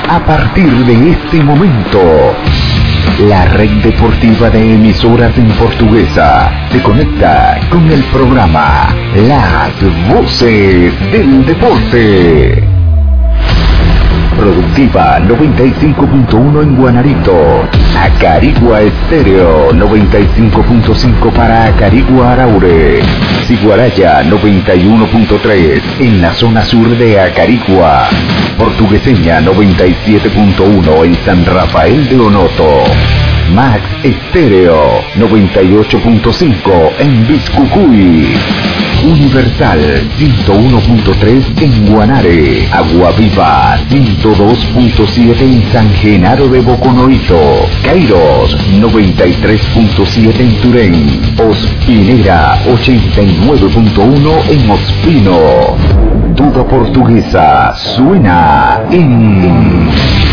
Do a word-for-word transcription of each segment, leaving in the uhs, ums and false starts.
A partir de este momento, la red deportiva de emisoras en portuguesa te conecta con el programa Las Voces del Deporte. Productiva noventa y cinco punto uno en Guanarito, Acarigua Estéreo noventa y cinco punto cinco para Acarigua Araure, Siguaraya noventa y uno punto tres en la zona sur de Acarigua, Portugueseña noventa y siete punto uno en San Rafael de Onoto, Max Estéreo noventa y ocho punto cinco en Biscucuy, Universal ciento uno punto tres en Guanare, Agua Viva ciento dos punto siete en San Genaro de Boconoito, Kairos noventa y tres punto siete en Turén, Ospinera ochenta y nueve punto uno en Ospino. Toda Portuguesa suena en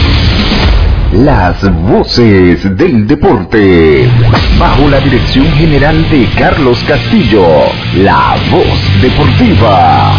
Las Voces del Deporte, bajo la dirección general de Carlos Castillo, la voz deportiva.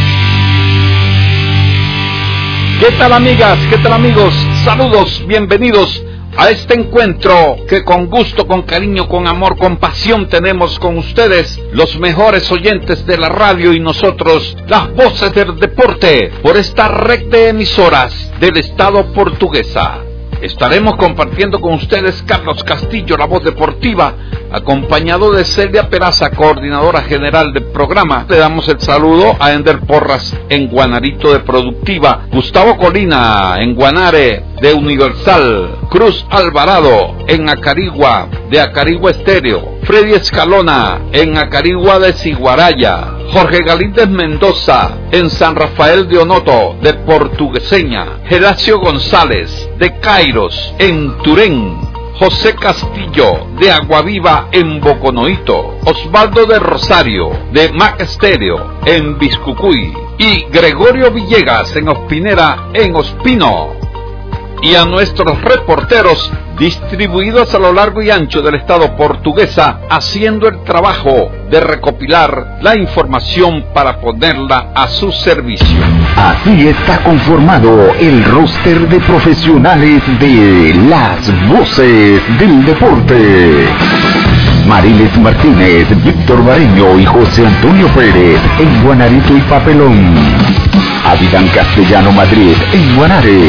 ¿Qué tal, amigas? ¿Qué tal, amigos? Saludos, bienvenidos a este encuentro que con gusto, con cariño, con amor, con pasión tenemos con ustedes, los mejores oyentes de la radio y nosotros, las voces del deporte, por esta red de emisoras del Estado portuguesa. Estaremos compartiendo con ustedes Carlos Castillo, la voz deportiva, acompañado de Celia Peraza, coordinadora general del programa. Le damos el saludo a Ender Porras en Guanarito de Productiva, Gustavo Colina en Guanare de Universal, Cruz Alvarado en Acarigua de Acarigua Estéreo, Freddy Escalona en Acarigua de Siguaraya, Jorge Galíndez Mendoza en San Rafael de Onoto de Portugueseña, Geracio González de Kairos en Turén, José Castillo de Aguaviva en Boconoito, Osvaldo de Rosario de Mac Estéreo en Biscucuy y Gregorio Villegas en Ospinera en Ospino. Y a nuestros reporteros distribuidos a lo largo y ancho del Estado portuguesa, haciendo el trabajo de recopilar la información para ponerla a su servicio. Así está conformado el roster de profesionales de Las Voces del Deporte. Mariles Martínez, Víctor Bareño y José Antonio Pérez en Guanarito y Papelón. Abidán Castellano Madrid en Guanare.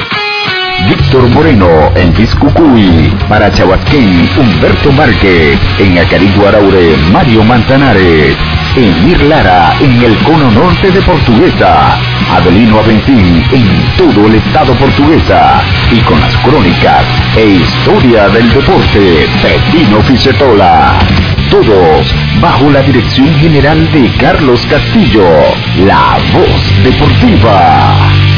Víctor Moreno en Biscucuy, para Chabasquén, Humberto Márquez, en Acarigua Araure, Mario Manzanares, Emir Lara en el cono norte de Portuguesa, Adelino Aventín en todo el estado portuguesa, y con las crónicas e historia del deporte, Pepino Fisetola. Todos bajo la dirección general de Carlos Castillo, la voz deportiva.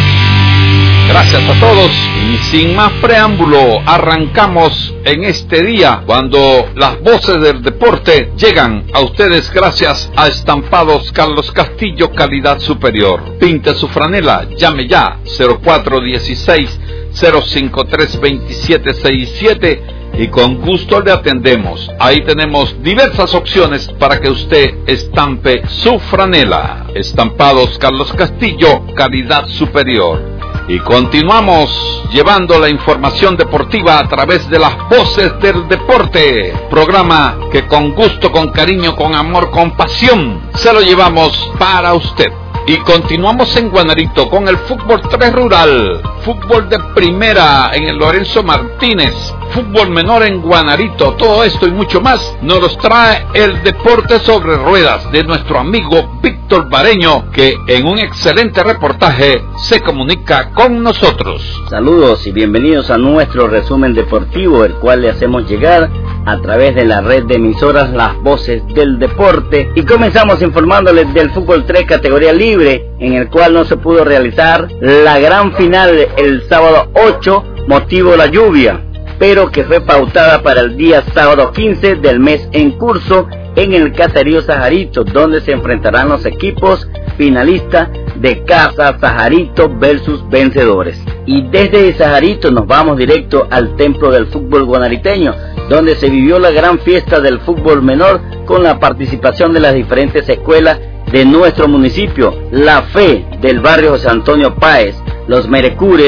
Gracias a todos y sin más preámbulo arrancamos en este día cuando las voces del deporte llegan a ustedes gracias a Estampados Carlos Castillo, calidad superior. Pinte su franela, llame ya cero cuatro uno seis, cero cinco tres, dos siete seis siete y con gusto le atendemos. Ahí tenemos diversas opciones para que usted estampe su franela. Estampados Carlos Castillo, calidad superior. Y continuamos llevando la información deportiva a través de las voces del deporte. Programa que con gusto, con cariño, con amor, con pasión, se lo llevamos para usted. Y continuamos en Guanarito con el fútbol tres rural, fútbol de primera en el Lorenzo Martínez, fútbol menor en Guanarito. Todo esto y mucho más nos los trae el deporte sobre ruedas de nuestro amigo Víctor Bareño, que en un excelente reportaje se comunica con nosotros. Saludos y bienvenidos a nuestro resumen deportivo, el cual le hacemos llegar a través de la red de emisoras Las Voces del Deporte, y comenzamos informándoles del fútbol tres categoría libre, en el cual no se pudo realizar la gran final el sábado ocho, motivo la lluvia, pero que fue pautada para el día sábado quince del mes en curso en el caserío Sajarito, donde se enfrentarán los equipos finalistas de Casa Sajarito versus vencedores. Y desde Sajarito nos vamos directo al templo del fútbol guanariteño, donde se vivió la gran fiesta del fútbol menor con la participación de las diferentes escuelas de nuestro municipio, La Fe del barrio José Antonio Páez, los Merecures,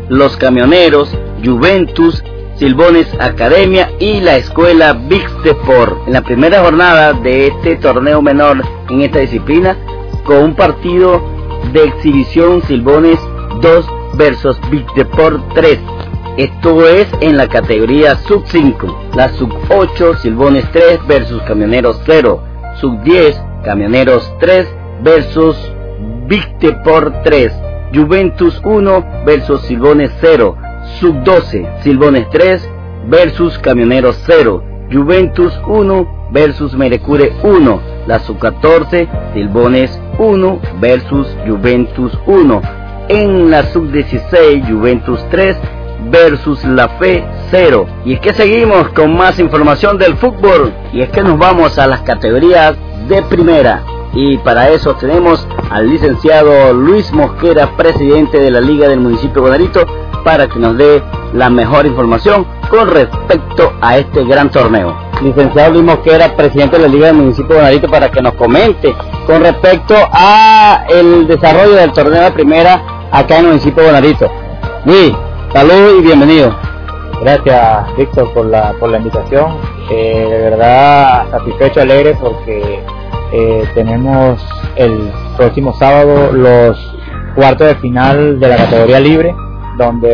Los Camioneros, Juventus, Silbones Academia y la Escuela Big Deport. En la primera jornada de este torneo menor en esta disciplina, con un partido de exhibición, Silbones dos versus Big Deport tres. Esto es en la categoría sub cinco. La sub ocho, Silbones tres versus Camioneros cero. sub diez, Camioneros tres versus Big Deport tres. Juventus uno versus Silbones cero. sub doce, Silbones tres versus Camioneros cero. Juventus uno versus Merecure uno. La sub catorce, Silbones uno versus Juventus uno. En la sub dieciséis, Juventus tres versus La Fe cero. Y es que seguimos con más información del fútbol, y es que nos vamos a las categorías de primera, y para eso tenemos al licenciado Luis Mosquera, presidente de la Liga del Municipio de Guanarito, para que nos dé la mejor información con respecto a este gran torneo. Licenciado Luis Mosquera, presidente de la Liga del Municipio de Guanarito, para que nos comente con respecto a el desarrollo del torneo de primera acá en el municipio de Guanarito. Luis, salud y bienvenido. Gracias, Víctor, por la por la invitación. Eh, de verdad satisfecho, alegre, porque eh, tenemos el próximo sábado los cuartos de final de la categoría libre, donde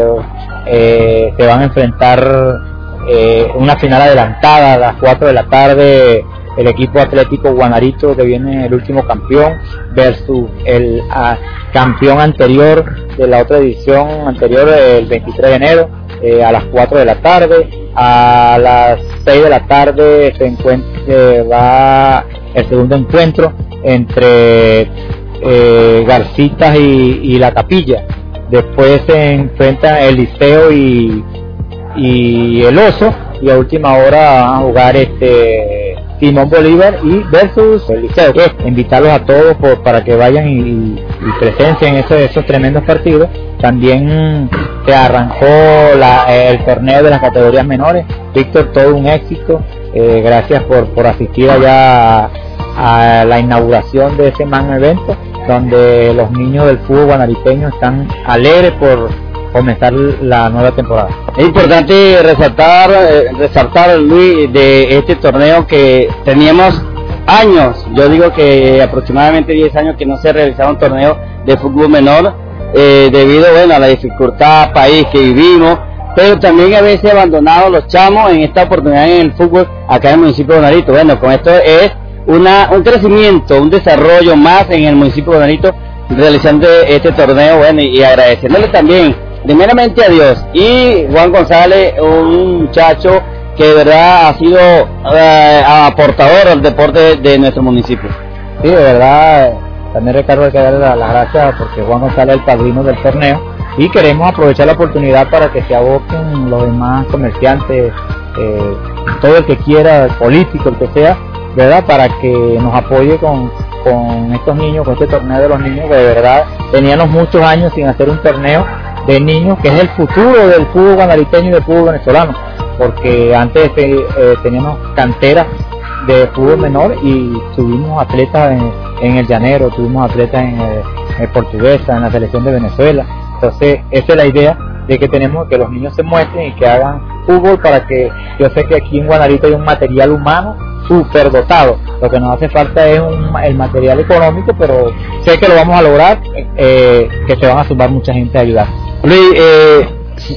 eh, se van a enfrentar eh, una final adelantada a las cuatro de la tarde, el equipo Atlético Guanarito, que viene el último campeón, versus el a, campeón anterior de la otra edición anterior, el veintitrés de enero, eh, a las cuatro de la tarde. A las seis de la tarde se encuentra, eh, va el segundo encuentro entre eh, Garcitas y, y La Capilla. Después se enfrenta el Liceo y, y el Oso, y a última hora van a jugar este Simón Bolívar y versus el Liceo. Invitarlos a todos por, para que vayan y, y presencien esos, esos tremendos partidos. También se arrancó la, el torneo de las categorías menores. Víctor, todo un éxito. Eh, gracias por, por asistir allá a, a la inauguración de ese magno evento, donde los niños del fútbol guanariteño están alegres por comenzar la nueva temporada. Es importante resaltar, eh, resaltar, Luis, de este torneo que teníamos años, yo digo que aproximadamente diez años que no se realizaba un torneo de fútbol menor, eh, debido bueno, a la dificultad país que vivimos, pero también a veces abandonados los chamos en esta oportunidad en el fútbol acá en el municipio de Guanarito. Bueno, con esto es una un crecimiento, un desarrollo más en el municipio de Guanarito, realizando este torneo, bueno, y, y agradeciéndole también primeramente a Dios y Juan González, un muchacho que de verdad ha sido eh, aportador al deporte de, de nuestro municipio. Sí, de verdad, también Ricardo, hay que darle las la gracias porque Juan González es el padrino del torneo, y queremos aprovechar la oportunidad para que se aboquen los demás comerciantes, eh, todo el que quiera, el político, el que sea, ¿verdad?, para que nos apoye con, con estos niños, con este torneo de los niños, que de verdad teníamos muchos años sin hacer un torneo de niños, que es el futuro del fútbol guanariteño y del fútbol venezolano, porque antes eh, eh, teníamos canteras de fútbol menor y tuvimos atletas en, en el Llanero, tuvimos atletas en el, en el Portuguesa, en la selección de Venezuela. Entonces esa es la idea de que tenemos, que los niños se muestren y que hagan fútbol, para que yo sé que aquí en Guanarito hay un material humano súper dotado. Lo que nos hace falta es un, el material económico, pero sé que lo vamos a lograr, eh, que se van a sumar mucha gente a ayudar. Luis, eh,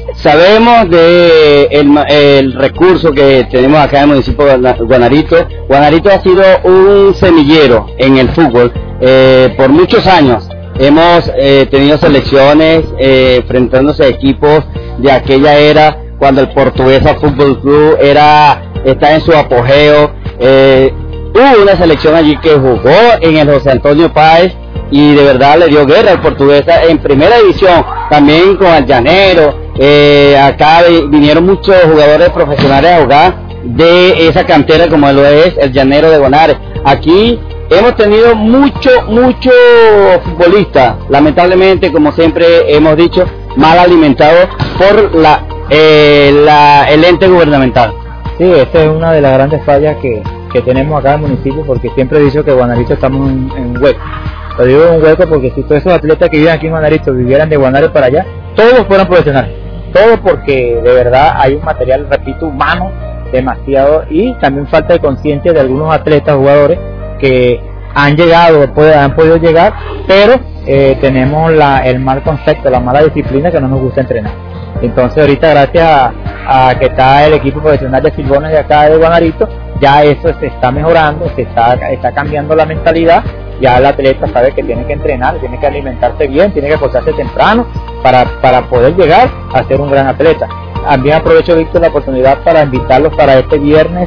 sabemos de el, el recurso que tenemos acá en el municipio de Guanarito. Guanarito ha sido un semillero en el fútbol eh, por muchos años. Hemos eh, tenido selecciones eh, enfrentándose a equipos de aquella era, cuando el Portuguesa Fútbol Club era está en su apogeo. Eh, hubo una selección allí que jugó en el José Antonio Páez y de verdad le dio guerra al Portuguesa en primera división, también con el Llanero. Eh, acá vinieron muchos jugadores profesionales a jugar de esa cantera, como lo es el Llanero de Guanare. Aquí hemos tenido mucho, mucho futbolista, lamentablemente, como siempre hemos dicho, mal alimentados por la, eh, la el ente gubernamental. Sí, esta es una de las grandes fallas que, que tenemos acá en el municipio, porque siempre he dicho que Guanarito estamos en, en un hueco. Lo digo en un hueco porque si todos esos atletas que viven aquí en Guanarito vivieran de Guanare para allá, todos fueran profesionales, todos, porque de verdad hay un material, repito, humano demasiado, y también falta de conciencia de algunos atletas, jugadores que han llegado, han podido llegar, pero eh, tenemos la, el mal concepto, la mala disciplina, que no nos gusta entrenar. Entonces ahorita, gracias a, a que está el equipo profesional de Silbones de acá de Guanarito, ya eso se está mejorando, se está, está cambiando la mentalidad. Ya el atleta sabe que tiene que entrenar, tiene que alimentarse bien, tiene que acostarse temprano para, para poder llegar a ser un gran atleta. También aprovecho, Víctor, la oportunidad para invitarlos para este viernes.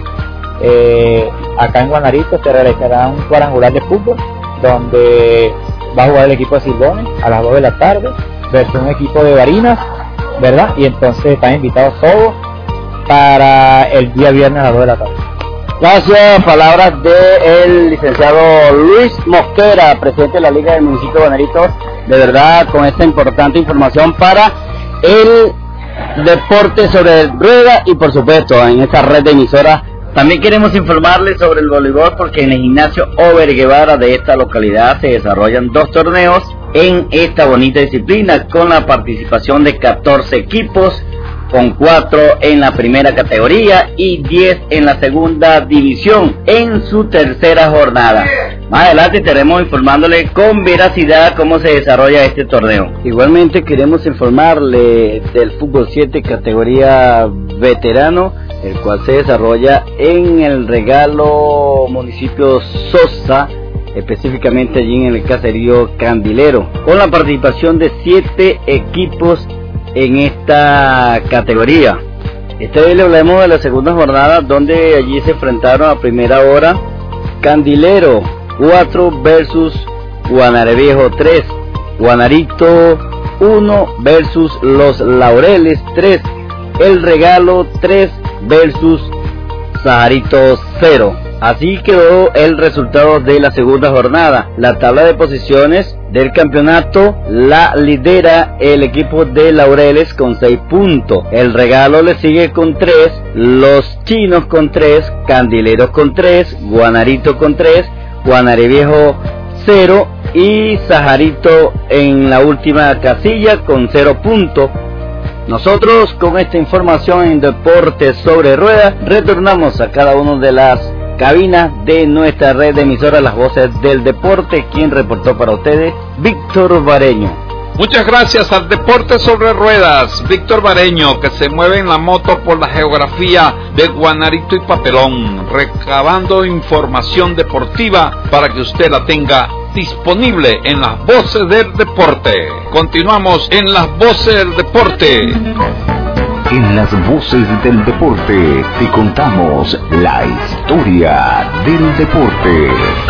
Eh, acá en Guanarito se realizará un cuadrangular de fútbol donde va a jugar el equipo de Silbones a las dos de la tarde versus un equipo de Barinas, ¿verdad? Y entonces están invitados todos para el día viernes a las dos de la tarde. Gracias, palabras del licenciado Luis Mosquera, presidente de la Liga del Municipio de Guanarito, de verdad con esta importante información para el deporte sobre rueda y por supuesto en esta red de emisoras. También queremos informarles sobre el voleibol, porque en el gimnasio Over Guevara de esta localidad se desarrollan dos torneos en esta bonita disciplina, con la participación de catorce equipos, con cuatro en la primera categoría y diez en la segunda división en su tercera jornada. Más adelante estaremos informándole con veracidad cómo se desarrolla este torneo. Igualmente queremos informarle del fútbol siete categoría veterano, el cual se desarrolla en el Regalo municipio Sosa, específicamente allí en el caserío Candilero, con la participación de siete equipos en esta categoría. Esta vez le hablamos de la segunda jornada, donde allí se enfrentaron a primera hora Candilero cuatro versus Guanareviejo tres, Guanarito uno versus Los Laureles tres, El Regalo tres versus Sajarito cero. Así quedó el resultado de la segunda jornada. La tabla de posiciones del campeonato la lidera el equipo de Laureles con seis puntos. El Regalo le sigue con tres, Los Chinos con tres, Candileros con tres, Guanarito con tres, Guanareviejo cero y Sajarito en la última casilla con cero puntos. Nosotros con esta información en Deportes sobre Ruedas retornamos a cada una de las cabinas de nuestra red de emisoras Las Voces del Deporte. Quien reportó para ustedes, Víctor Bareño. Muchas gracias al Deporte sobre Ruedas, Víctor Bareño, que se mueve en la moto por la geografía de Guanarito y Papelón, recabando información deportiva para que usted la tenga disponible en Las Voces del Deporte. Continuamos en Las Voces del Deporte. En Las Voces del Deporte te contamos la historia del deporte.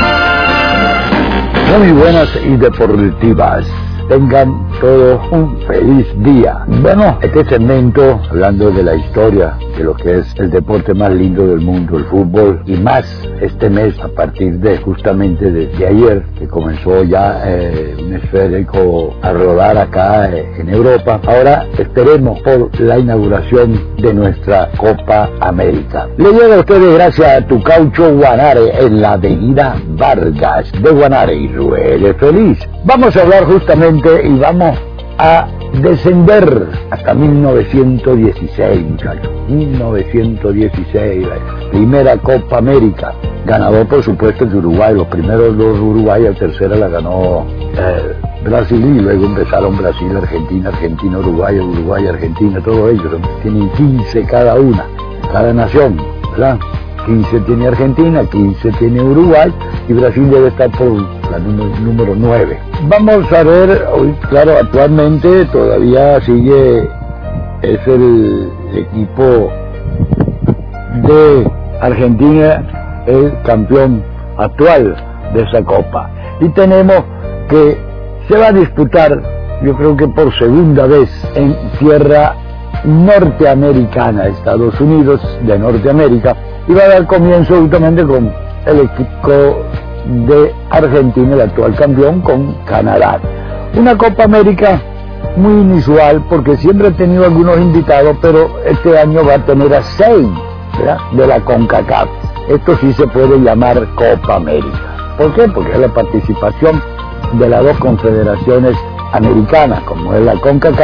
Muy buenas y deportivas. Tengan todos un feliz día. Bueno, este segmento, hablando de la historia de lo que es el deporte más lindo del mundo, el fútbol, y más este mes, a partir de justamente desde ayer, que comenzó ya eh, un esférico a rodar acá eh, en Europa. Ahora esperemos por la inauguración de nuestra Copa América. Le llega a ustedes gracias a Tu Caucho Guanare en la avenida Vargas de Guanare, y ruede feliz. Vamos a hablar justamente y vamos a descender hasta mil novecientos dieciséis, muchachos. mil novecientos dieciséis, la primera Copa América. Ganador, por supuesto, el Uruguay. Los primeros dos Uruguay, la tercera la ganó eh, Brasil, y luego empezaron Brasil, Argentina, Argentina, Uruguay, Uruguay, Argentina, todos ellos. Tienen quince cada una, cada nación, ¿verdad? quince tiene Argentina, quince tiene Uruguay, y Brasil debe estar por la número, número nueve. Vamos a ver, hoy, claro, actualmente todavía sigue, es el equipo de Argentina el campeón actual de esa Copa. Y tenemos que se va a disputar, yo creo que por segunda vez, en tierra norteamericana, Estados Unidos de Norteamérica, y va a dar comienzo justamente con el equipo de Argentina, el actual campeón, con Canadá. Una Copa América muy inusual, porque siempre ha tenido algunos invitados, pero este año va a tener a seis, ¿verdad?, de la CONCACAF. Esto sí se puede llamar Copa América. ¿Por qué? Porque es la participación de las dos confederaciones americanas, como es la CONCACAF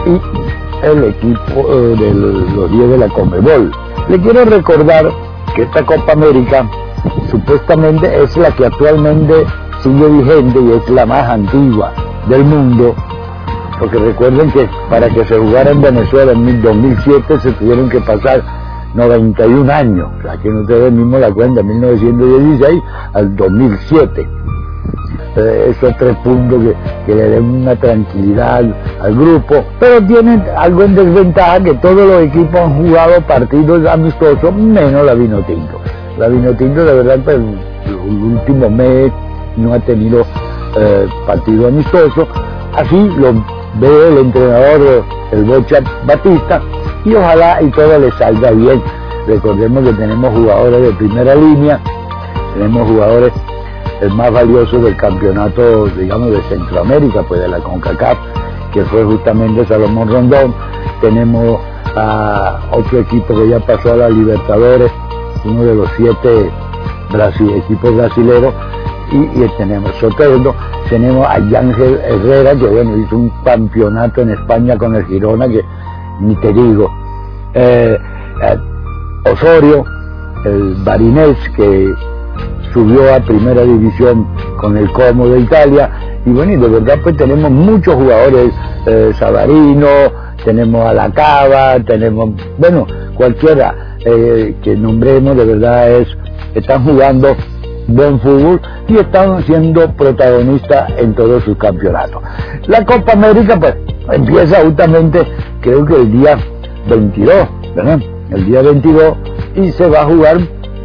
y el equipo eh, de los diez de la Conmebol. Le quiero recordar que esta Copa América supuestamente es la que actualmente sigue vigente y es la más antigua del mundo, porque recuerden que para que se jugara en Venezuela en dos mil siete se tuvieron que pasar noventa y un años, o sea que ustedes mismos la cuenta, mil novecientos dieciséis al dos mil siete. Eh, esos tres puntos que, que le den una tranquilidad al, al grupo, pero tienen algo en desventaja, que todos los equipos han jugado partidos amistosos, menos la Vinotinto. La Vinotinto de verdad pues, el último mes no ha tenido eh, partido amistoso, así lo ve el entrenador, el Bocha Batista, y ojalá y todo le salga bien. Recordemos que tenemos jugadores de primera línea, tenemos jugadores el más valioso del campeonato, digamos, de Centroamérica, pues de la CONCACAF, que fue justamente Salomón Rondón. Tenemos a otro equipo que ya pasó a la Libertadores, uno de los siete Brasil, equipos brasileños, y, y tenemos Soteldo, tenemos a Yángel Herrera, que bueno, hizo un campeonato en España con el Girona, que ni te digo, eh, eh, Osorio, el Barinés, que subió a primera división con el Como de Italia, y bueno, y de verdad pues tenemos muchos jugadores, eh, Savarino, tenemos a La Cava, tenemos, bueno, cualquiera eh, que nombremos, de verdad es, están jugando buen fútbol y están siendo protagonistas en todos sus campeonatos. La Copa América pues empieza justamente, creo que el día veintidós, ¿verdad? El día veintidós, y se va a jugar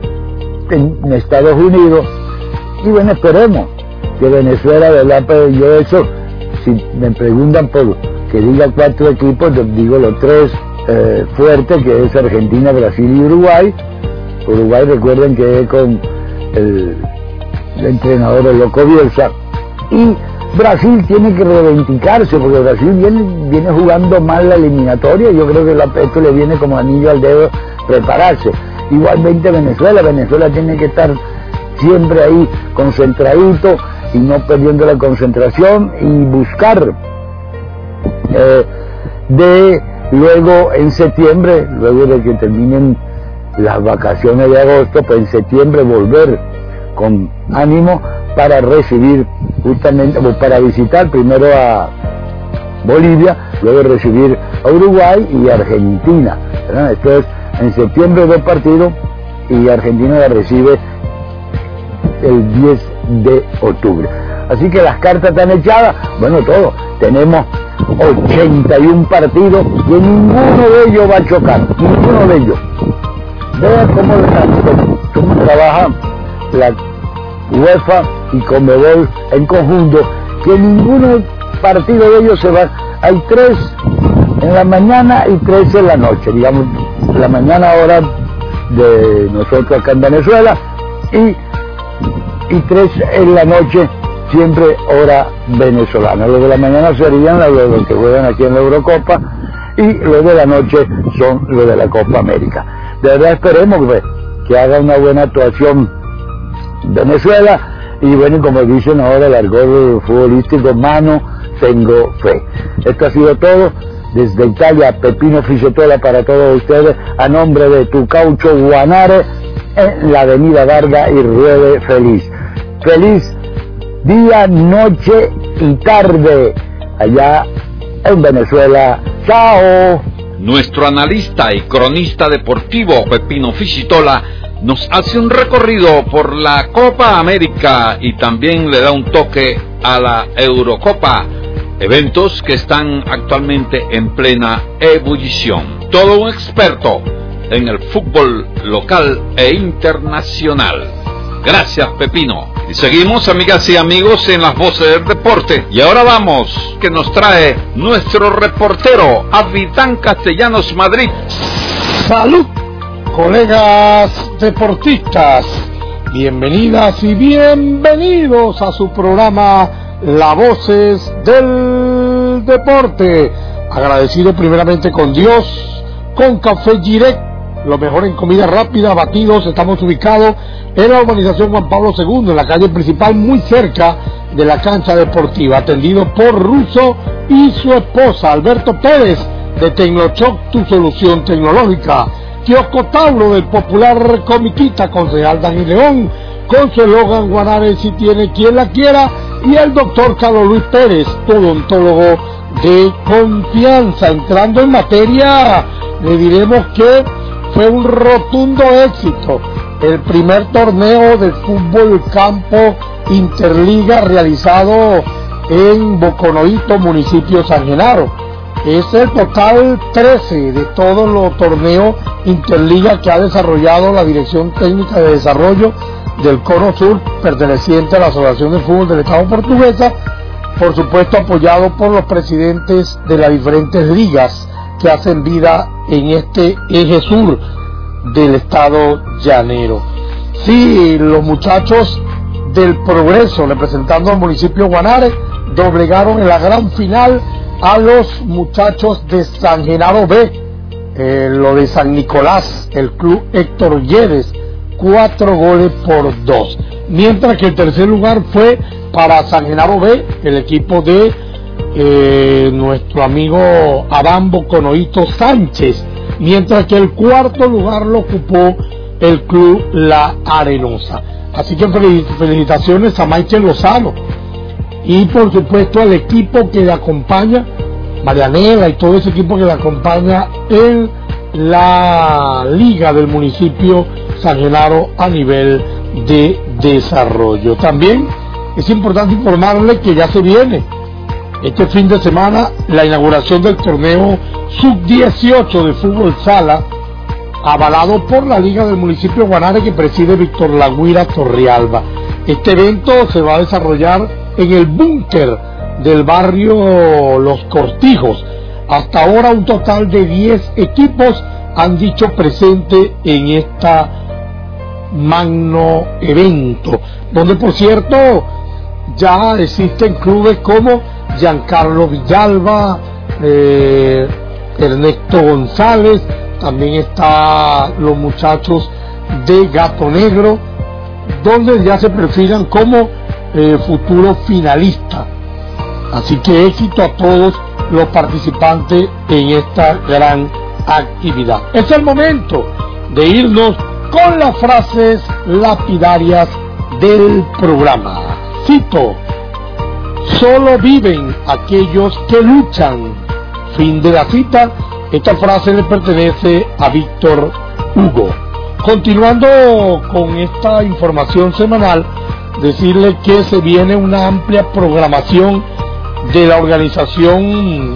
en Estados Unidos, y bueno, esperemos que Venezuela, ¿verdad? Pero yo eso, si me preguntan por que diga cuatro equipos, les digo los tres eh, fuertes, que es Argentina, Brasil y Uruguay. Uruguay, recuerden que es con el, el entrenador, el Loco Bielsa, y Brasil tiene que reivindicarse, porque Brasil viene, viene jugando mal la eliminatoria, y yo creo que la, esto le viene como anillo al dedo prepararse. Igualmente Venezuela, Venezuela tiene que estar siempre ahí concentradito y no perdiendo la concentración, y buscar eh, de luego en septiembre, luego de que terminen las vacaciones de agosto, pues en septiembre volver con ánimo para recibir justamente, o para visitar primero a Bolivia, luego recibir a Uruguay y Argentina, ¿verdad? Esto es en septiembre dos partidos, y Argentina la recibe el diez de octubre. Así que las cartas están echadas, bueno, todo. Tenemos ochenta y un partidos, y ninguno de ellos va a chocar, ninguno de ellos. Vean cómo, cómo trabaja la UEFA y Conmebol en conjunto, que ninguno partido de ellos se va. Hay tres en la mañana y tres en la noche, digamos, la mañana hora de nosotros acá en Venezuela, y, y tres en la noche siempre hora venezolana. Los de la mañana serían los que juegan aquí en la Eurocopa, y los de la noche son los de la Copa América. De verdad esperemos que, que haga una buena actuación Venezuela, y bueno, como dicen ahora el argot futbolístico, mano, tengo fe. Esto ha sido todo. Desde Italia, Pepino Fisetola para todos ustedes, a nombre de Tu Caucho Guanare, en la avenida Vargas y Ruede Feliz. Feliz día, noche y tarde allá en Venezuela. ¡Chao! Nuestro analista y cronista deportivo Pepino Fisitola nos hace un recorrido por la Copa América y también le da un toque a la Eurocopa, eventos que están actualmente en plena ebullición. Todo un experto en el fútbol local e internacional. Gracias, Pepino. Y seguimos, amigas y amigos, en las voces del deporte. Y ahora vamos, que nos trae nuestro reportero, Abidán Castellanos Madrid. ¡Salud, colegas deportistas! Bienvenidas y bienvenidos a su programa Las Voces del Deporte. Agradecido primeramente con Dios, con Café Girec, lo mejor en comida rápida, batidos. Estamos ubicados en la urbanización Juan Pablo segundo, en la calle principal, muy cerca de la cancha deportiva, atendido por Russo y su esposa, Alberto Pérez, de Tecnochoc, tu solución tecnológica. Kiosco Tauro, del popular Comiquita, concejal Dani León, con su eslogan Guanare si tiene quien la quiera, y el doctor Carlos Luis Pérez, odontólogo de confianza. Entrando en materia, le diremos que fue un rotundo éxito el primer torneo de fútbol campo Interliga realizado en Boconoito, municipio San Genaro. Es el total trece de todos los torneos Interliga que ha desarrollado la Dirección Técnica de Desarrollo del Cono Sur, perteneciente a la Asociación de Fútbol del Estado Portuguesa, por supuesto apoyado por los presidentes de las diferentes ligas que hacen vida en este eje sur del estado llanero. Sí, los muchachos del Progreso, representando al municipio Guanare, doblegaron en la gran final a los muchachos de San Genaro B, eh, lo de San Nicolás, el club Héctor Lledes, cuatro goles por dos. Mientras que el tercer lugar fue para San Genaro B, el equipo de eh, nuestro amigo Adán Boconoito Sánchez, mientras que el cuarto lugar lo ocupó el club La Arenosa. Así que felicitaciones a Michael Lozano y por supuesto al equipo que le acompaña, Marianela y todo ese equipo que le acompaña en la liga del municipio San Genaro a nivel de desarrollo. También es importante informarle que ya se viene este fin de semana la inauguración del torneo sub dieciocho de fútbol sala, avalado por la liga del municipio Guanare que preside Víctor Laguira Torrealba. Este evento se va a desarrollar en el búnker del barrio Los Cortijos. Hasta ahora un total de diez equipos han dicho presente en esta magno evento, donde por cierto ya existen clubes como Giancarlo Villalba, eh, Ernesto González, también está los muchachos de Gato Negro, donde ya se perfilan como eh, futuros finalistas. Así que éxito a todos los participantes en esta gran actividad. Es el momento de irnos con las frases lapidarias del programa. Cito: solo viven aquellos que luchan. Fin de la cita. Esta frase le pertenece a Víctor Hugo. Continuando con esta información semanal, decirle que se viene una amplia programación de la organización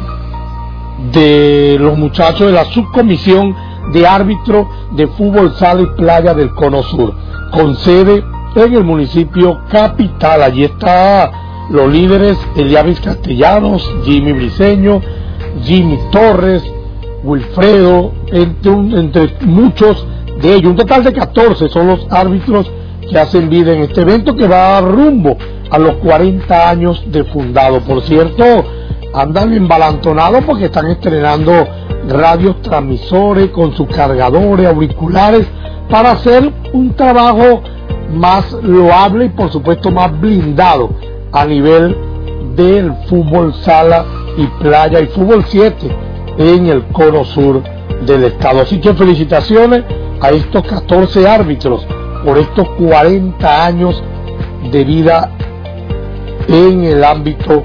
de los muchachos de la subcomisión de árbitro de fútbol sala y playa del Cono Sur, con sede en el municipio capital. Allí están los líderes Eliavis Castellanos, Jimmy Briceño, Jimmy Torres, Wilfredo, entre, un, entre muchos de ellos. Un total de catorce son los árbitros que hacen vida en este evento, que va rumbo a los cuarenta años de fundado. Por cierto, andan embalantonados porque están estrenando radios transmisores con sus cargadores, auriculares, para hacer un trabajo más loable y por supuesto más blindado a nivel del fútbol sala y playa y fútbol siete en el Cono Sur del estado. Así que felicitaciones a estos catorce árbitros por estos cuarenta años de vida en el ámbito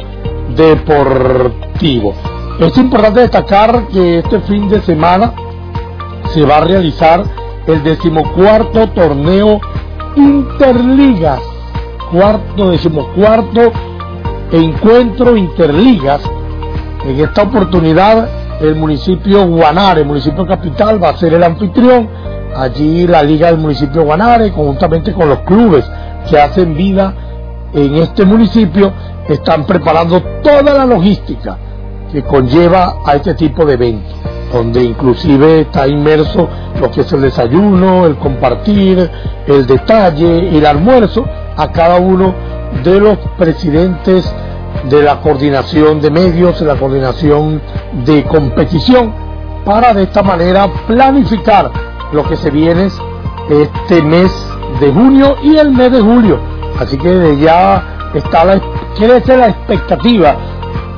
deportivo. Es importante destacar que este fin de semana se va a realizar el decimocuarto torneo Interligas, cuarto, decimocuarto encuentro Interligas. En esta oportunidad el municipio Guanare, el municipio capital, va a ser el anfitrión. Allí la liga del municipio Guanare, conjuntamente con los clubes que hacen vida en este municipio, están preparando toda la logística que conlleva a este tipo de eventos, donde inclusive está inmerso lo que es el desayuno, el compartir, el detalle, el almuerzo a cada uno de los presidentes de la coordinación de medios, de la coordinación de competición, para de esta manera planificar lo que se viene este mes de junio y el mes de julio. Así que ya está la, crece la expectativa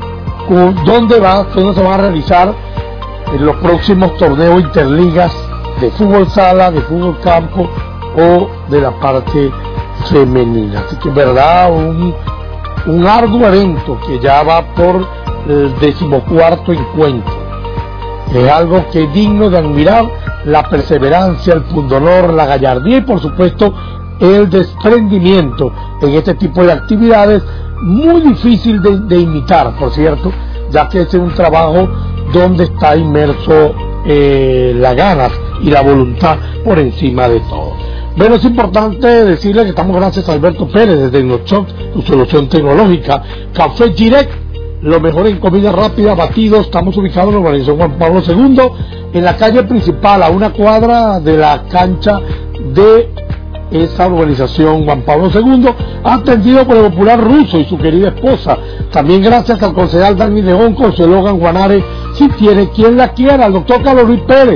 dónde va, dónde se van a realizar en los próximos torneos interligas de fútbol sala, de fútbol campo o de la parte femenina. Así que en verdad un, un arduo evento que ya va por el decimocuarto encuentro. Es algo que es digno de admirar, la perseverancia, el pundonor, la gallardía y por supuesto el desprendimiento en este tipo de actividades, muy difícil de, de imitar, por cierto, ya que este es un trabajo donde está inmerso eh, las ganas y la voluntad por encima de todo. Bueno, es importante decirle que estamos gracias a Alberto Pérez desde Inochoc, su solución tecnológica, Café Direct, lo mejor en comida rápida, batidos. Estamos ubicados en la urbanización Juan Pablo segundo, en la calle principal, a una cuadra de la cancha de esa urbanización Juan Pablo segundo, atendido por el popular Ruso y su querida esposa. También gracias al concejal Dani León con su eslogan Guanare, si tiene quien la quiera, al doctor Carlos Luis Pérez,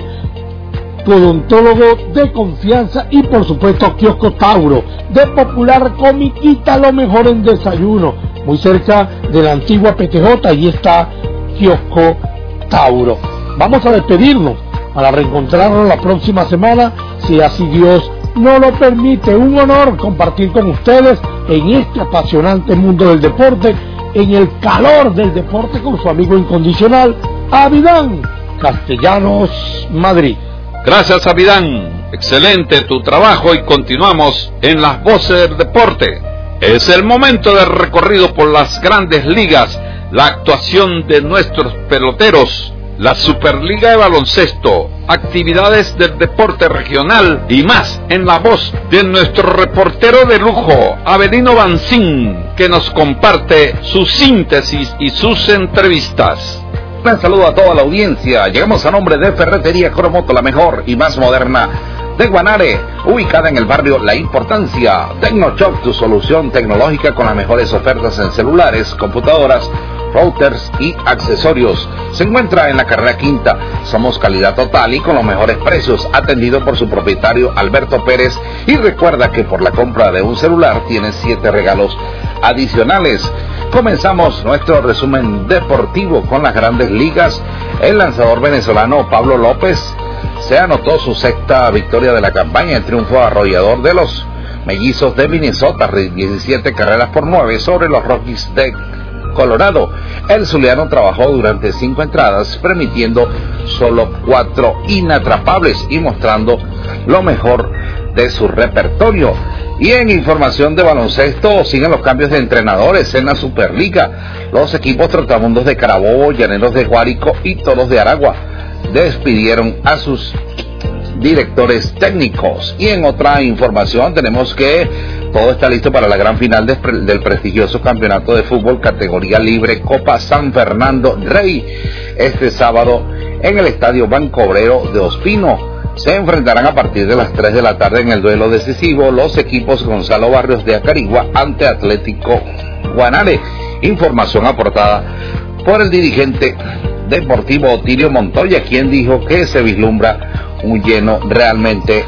odontólogo de confianza, y por supuesto Kiosco Tauro, de popular comiquita, lo mejor en desayuno, muy cerca de la antigua P T J, ahí está Kiosco Tauro. Vamos a despedirnos para reencontrarnos la próxima semana, si así Dios no lo permite. Un honor compartir con ustedes en este apasionante mundo del deporte, en el calor del deporte, con su amigo incondicional Abidán Castellanos Madrid. Gracias, Abidán. Excelente tu trabajo y continuamos en las voces del deporte. Es el momento del recorrido por las grandes ligas, la actuación de nuestros peloteros, la Superliga de Baloncesto, actividades del deporte regional y más en la voz de nuestro reportero de lujo, Avelino Bancín, que nos comparte su síntesis y sus entrevistas. Un saludo a toda la audiencia. Llegamos a nombre de Ferretería Cromoto, la mejor y más moderna de Guanare, ubicada en el barrio La Importancia. Tecnoshop, tu solución tecnológica con las mejores ofertas en celulares, computadoras, routers y accesorios. Se encuentra en la carrera quinta. Somos calidad total y con los mejores precios, atendido por su propietario Alberto Pérez. Y recuerda que por la compra de un celular tienes siete regalos adicionales. Comenzamos nuestro resumen deportivo con las grandes ligas. El lanzador venezolano Pablo López se anotó su sexta victoria de la campaña, el triunfo arrollador de los Mellizos de Minnesota, diecisiete carreras por nueve sobre los Rockies de Colorado. El zuliano trabajó durante cinco entradas, permitiendo solo cuatro inatrapables y mostrando lo mejor de su repertorio. Y en información de baloncesto, siguen los cambios de entrenadores en la Superliga. Los equipos Trotamundos de Carabobo, Llaneros de Guárico y Toros de Aragua despidieron a sus directores técnicos. Y en otra información tenemos que todo está listo para la gran final de, del prestigioso campeonato de fútbol categoría libre Copa San Fernando Rey. Este sábado en el estadio Banco Obrero de Ospino se enfrentarán a partir de las tres de la tarde en el duelo decisivo los equipos Gonzalo Barrios de Acarigua ante Atlético Guanare. Información aportada por el dirigente deportivo Otilio Montoya, quien dijo que se vislumbra un lleno realmente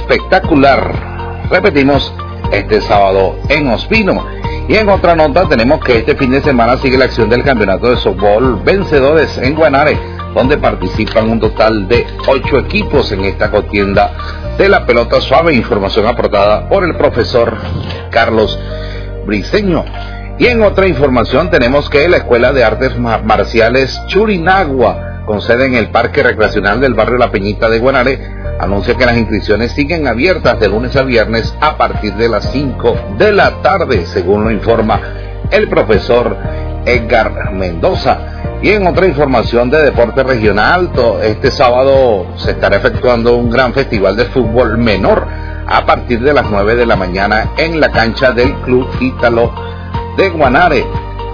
espectacular. Repetimos, este sábado en Ospino. Y en otra nota tenemos que este fin de semana sigue la acción del campeonato de softball Vencedores en Guanare, donde participan un total de ocho equipos en esta contienda de la pelota suave. Información aportada por el profesor Carlos Briceño. Y en otra información tenemos que la Escuela de Artes Marciales Churinagua, con sede en el Parque Recreacional del barrio La Peñita de Guanare, anuncia que las inscripciones siguen abiertas de lunes a viernes a partir de las cinco de la tarde, según lo informa el profesor Edgar Mendoza. Y en otra información de deporte regional, este sábado se estará efectuando un gran festival de fútbol menor a partir de las nueve de la mañana en la cancha del Club Ítalo de Guanare.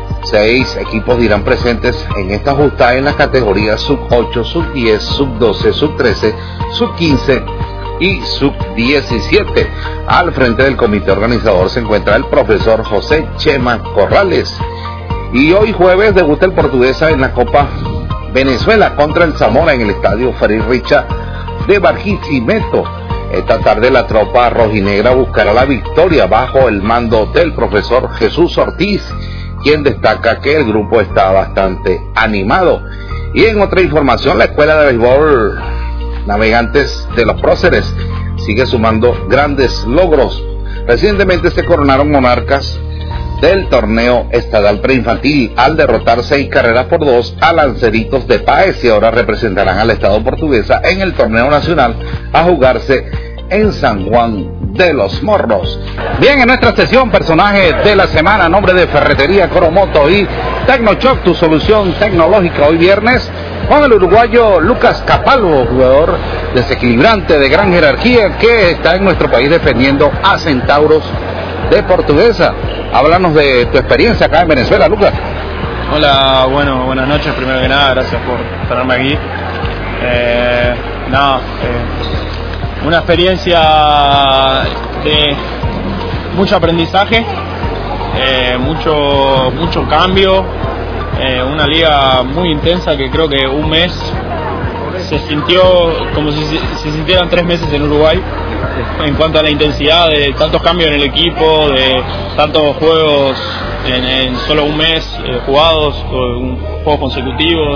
Seis equipos dirán presentes en esta justa en las categorías sub ocho, sub diez, sub doce, sub trece, sub quince y sub diecisiete. Al frente del comité organizador se encuentra el profesor José Chema Corrales. Y hoy jueves debuta el Portuguesa en la Copa Venezuela contra el Zamora en el estadio Freddy Richa de Barquisimeto. Esta tarde la tropa rojinegra buscará la victoria bajo el mando del profesor Jesús Ortiz, quien destaca que el grupo está bastante animado. Y en otra información, la Escuela de Béisbol Navegantes de los Próceres sigue sumando grandes logros. Recientemente se coronaron monarcas del torneo estatal preinfantil al derrotar seis carreras por dos a Lanceritos de Páez, y ahora representarán al estado Portuguesa en el torneo nacional a jugarse en San Juan de los Morros. Bien, en nuestra sesión personaje de la semana, a nombre de Ferretería Coromoto y Tecnochoc, tu solución tecnológica, hoy viernes con el uruguayo Lucas Capalvo, jugador desequilibrante de gran jerarquía que está en nuestro país defendiendo a Centauros de Portuguesa. Háblanos de tu experiencia acá en Venezuela, Lucas. Hola, bueno, buenas noches, primero que nada, gracias por tenerme aquí. Eh, nada, eh, una experiencia de mucho aprendizaje, eh, mucho, mucho cambio, eh, una liga muy intensa que creo que un mes se sintió como si se sintieran tres meses en Uruguay en cuanto a la intensidad de tantos cambios en el equipo, de tantos juegos en, en solo un mes eh, jugados, o juegos consecutivos.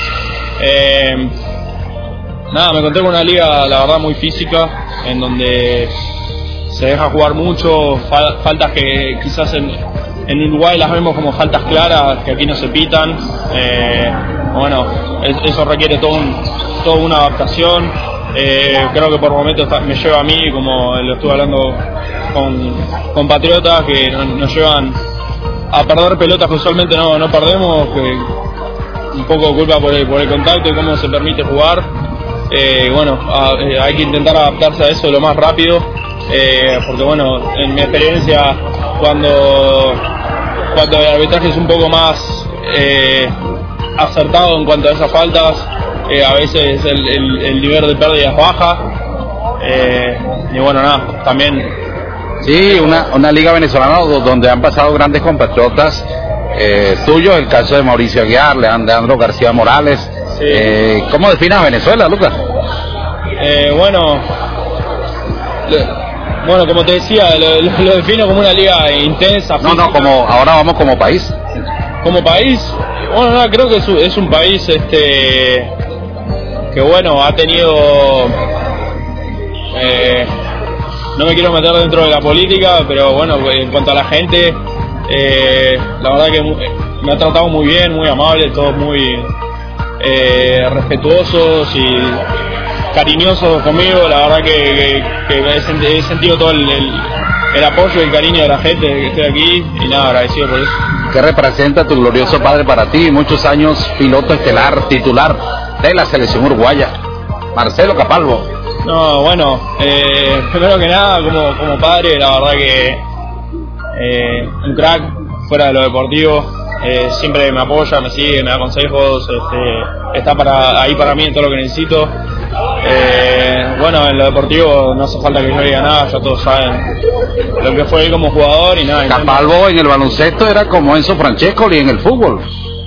Eh, nada, me encontré con una liga, la verdad, muy física, en donde se deja jugar mucho, fal, faltas que quizás en, en Uruguay las vemos como faltas claras, que aquí no se pitan. Eh, bueno, es, eso requiere todo un, toda una adaptación. Eh, creo que por momentos me lleva a mí, como lo estuve hablando con compatriotas, que nos, nos llevan a perder pelotas que usualmente no, no perdemos, que un poco culpa por el, por el contacto y cómo se permite jugar. Eh, bueno, a, eh, hay que intentar adaptarse a eso lo más rápido, eh, porque bueno, en mi experiencia, cuando, cuando el arbitraje es un poco más eh, acertado en cuanto a esas faltas, Eh, a veces el, el, el nivel de pérdidas baja, eh, y bueno, nada, también. Sí, una, una liga venezolana donde han pasado grandes compatriotas eh, tuyos, el caso de Mauricio Aguiar, Leandro García Morales. Sí. Eh, ¿Cómo defines a Venezuela, Lucas? Eh, bueno, le, bueno, como te decía, lo, lo, lo defino como una liga intensa. No, física. no, como ahora vamos como país. Como país, bueno, no, creo que es, es un país, este. que bueno, ha tenido, eh, no me quiero meter dentro de la política, pero bueno, en cuanto a la gente, eh, la verdad que me ha tratado muy bien, muy amable, todos muy eh, respetuosos y cariñosos conmigo. La verdad que, que, que he sentido todo el, el, el apoyo y el cariño de la gente que estoy aquí, y nada, agradecido por eso. ¿Qué representa tu glorioso padre para ti? Muchos años piloto estelar, titular de la selección uruguaya, Marcelo Capalvo. No, bueno, eh, primero que nada, como, como padre, la verdad que eh, un crack fuera de lo deportivo, eh, siempre me apoya, me sigue, me da consejos, este, está para, ahí para mí en todo lo que necesito. Eh, bueno, en lo deportivo no hace falta que yo diga nada, ya todos saben lo que fue él como jugador y nada. Capalvo en el baloncesto era como Enzo Francescoli en el fútbol.